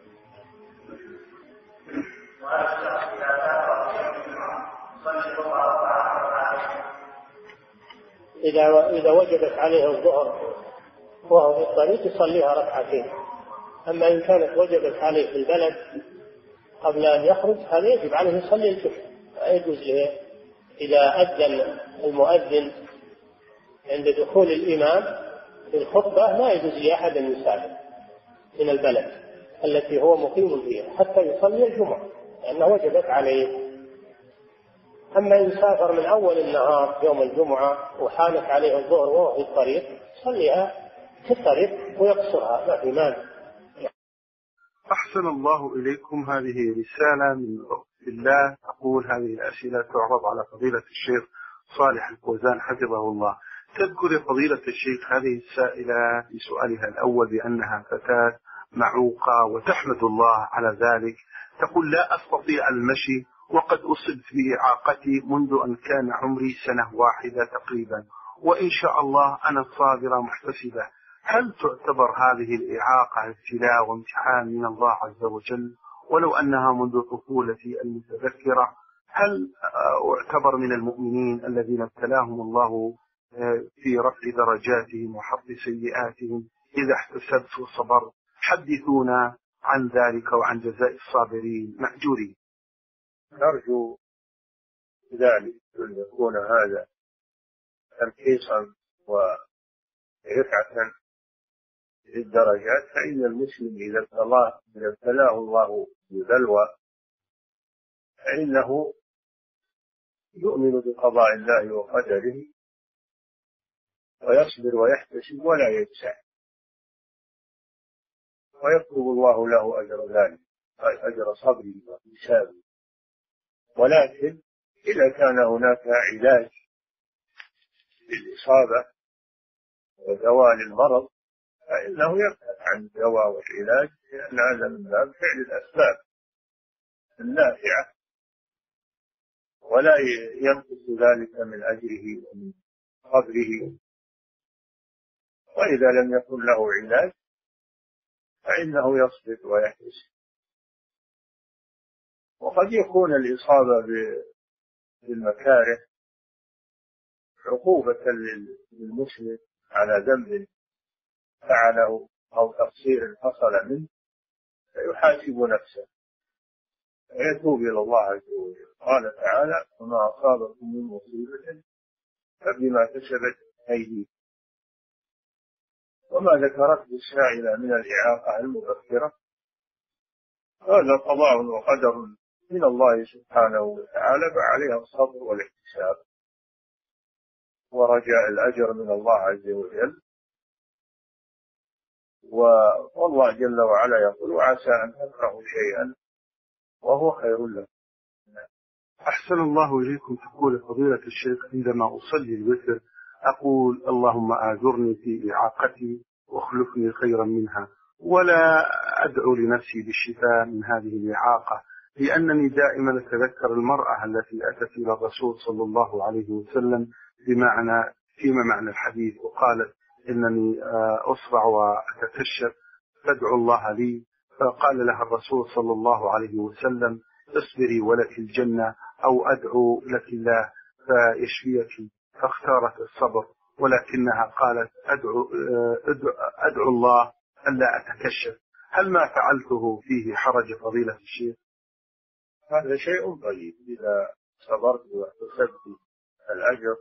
إذا وجبت عليه الظهر وهو في الطريق يصليها ركعتين، أما إن كانت وجبت عليه في البلد قبل أن يخرج هذا يجب عليه يصلي الجمعة، لا يجوز له إذا أذن المؤذن عند دخول الإمام في الخطبة لا يجوز لأحد أن يسافر من البلد التي هو مقيم فيها حتى يصلي الجمعة لأنه وجبت عليه. أما إن سافر من أول النهار يوم الجمعة وحانت عليه الظهر وهو في الطريق صليها في الطريق ويقصرها ما في مانع. أحسن الله إليكم. هذه رسالة من أخت الله تقول هذه الأسئلة تعرض على فضيلة الشيخ صالح الفوزان حفظه الله. تذكر فضيلة الشيخ هذه السائلة في سؤالها الأول بأنها فتاة معوقة وتحمد الله على ذلك. تقول لا أستطيع المشي وقد أصبت بإعاقتي منذ أن كان عمري سنة واحدة تقريبا، وإن شاء الله أنا صابرة محتسبة. هل تعتبر هذه الإعاقة ابتلاء وامتحان من الله عز وجل ولو أنها منذ طفولتي المتذكرة؟ هل أعتبر من المؤمنين الذين ابتلاهم الله في رفع درجاتهم وحط سيئاتهم إذا احتسبت وصبرت؟ حدثونا عن ذلك وعن جزاء الصابرين مأجورين. نرجو ذلك أن يكون هذا تمحيصا ورفعة للدرجات، فإن المسلم إذا ابتلاه الله ببلوى فإنه يؤمن بقضاء الله وقدره ويصبر ويحتسب ولا يجزع، ويطلب الله له أجر ذلك أجر صبره وإحسانه. ولكن إذا كان هناك علاج للإصابة وزوال المرض فإنه يبحث عن الدواء والعلاج، لأن هذا من باب فعل الأسباب النافعة، ولا ينقص ذلك من أجره ومن قدره. وإذا لم يكن له علاج فإنه يصبر ويحتسب. وقد يكون الإصابة بالمكاره عقوبة للمسلم على ذنب فعله أو تقصير حصل منه، فيحاسب نفسه ويتوب إلى الله عز وجل. قال تعالى: وما أصابكم من مصيبة فبما كسبت أيديكم. وما ذكرته السائلة من الإعاقة المبكرة هذا قضاء وقدر من الله سبحانه وتعالى، فعليها الصبر والاحتساب ورجاء الأجر من الله عز وجل. والله جل وعلا يقول: وعسى أن تكرهوا شيئا وهو خير لكم. أحسن الله إليكم. تقول فضيلة الشيخ: عندما أصلي الوتر أقول: اللهم آجرني في إعاقتي واخلفني خيرا منها، ولا أدعو لنفسي بالشفاء من هذه الإعاقة، لأنني دائما أتذكر المرأة التي أتت إلى الرسول صلى الله عليه وسلم فيما معنى الحديث، وقالت: إنني أصرع وأتكشف فادعو الله لي. فقال لها الرسول صلى الله عليه وسلم: اصبري ولك الجنة، أو أدعو لك الله فيشفيك. فاختارت الصبر، ولكنها قالت: أدعو الله ألا أتكشف. هل ما فعلته فيه حرج فضيلة الشيخ؟ هذا شيء طيب، إذا صبرت واحتسبت الأجر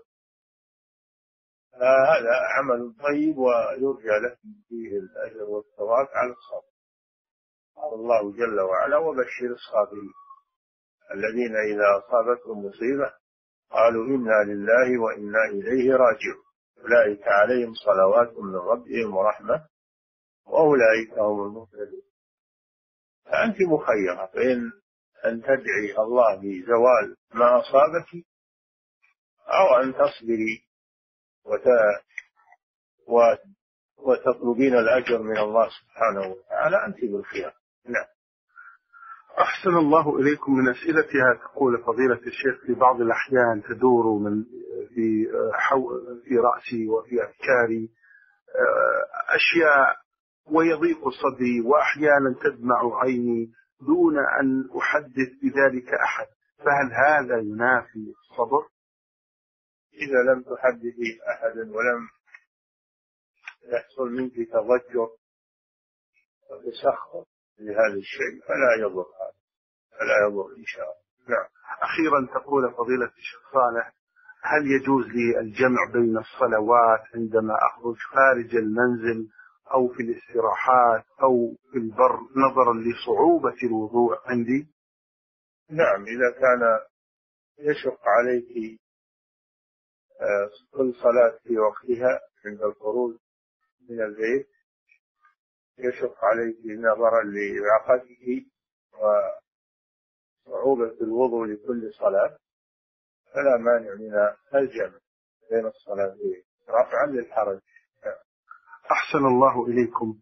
هذا عمل طيب ويرجى لك فيه الأجر والثواب على الصبر. قال الله جل وعلا: وبشر الصابرين الذين إذا أصابتهم مصيبة قالوا إنا لله وإنا إليه راجعون أولئك عليهم صلوات من ربهم ورحمة وأولئك هم المهتدون. فأنت مخيرة بين أن تدعي الله بزوال ما أصابك أو أن تصبري وتطلبين الأجر من الله سبحانه وتعالى. أنت بالخيار. نعم. أحسن الله إليكم. من أسئلتها تقول فضيلة الشيخ: في بعض الأحيان تدور في رأسي وفي أفكاري أشياء ويضيق صدري، وأحيانا تدمع عيني دون أن أحدث بذلك أحد، فهل هذا ينافي الصبر؟ إذا لم تحدثي أحدا ولم يحصل منك تضجر وتسخط لهذا الشيء فلا يضر هذا، فلا يضر إن شاء الله. نعم. أخيرا تقول فضيلة الشيخ صالح: هل يجوز لي الجمع بين الصلوات عندما أخرج خارج المنزل أو في الاستراحات أو في البر نظرا لصعوبة الوضوء عندي؟ نعم، إذا كان يشق عليك كل صلاة في وقتها عند الخروج من البيت، يشق عليك نظرا لإعاقتك وصعوبة الوضوء لكل صلاة، فلا مانع من الجمع بين الصلاتين رفعا للحرج. أحسن الله إليكم.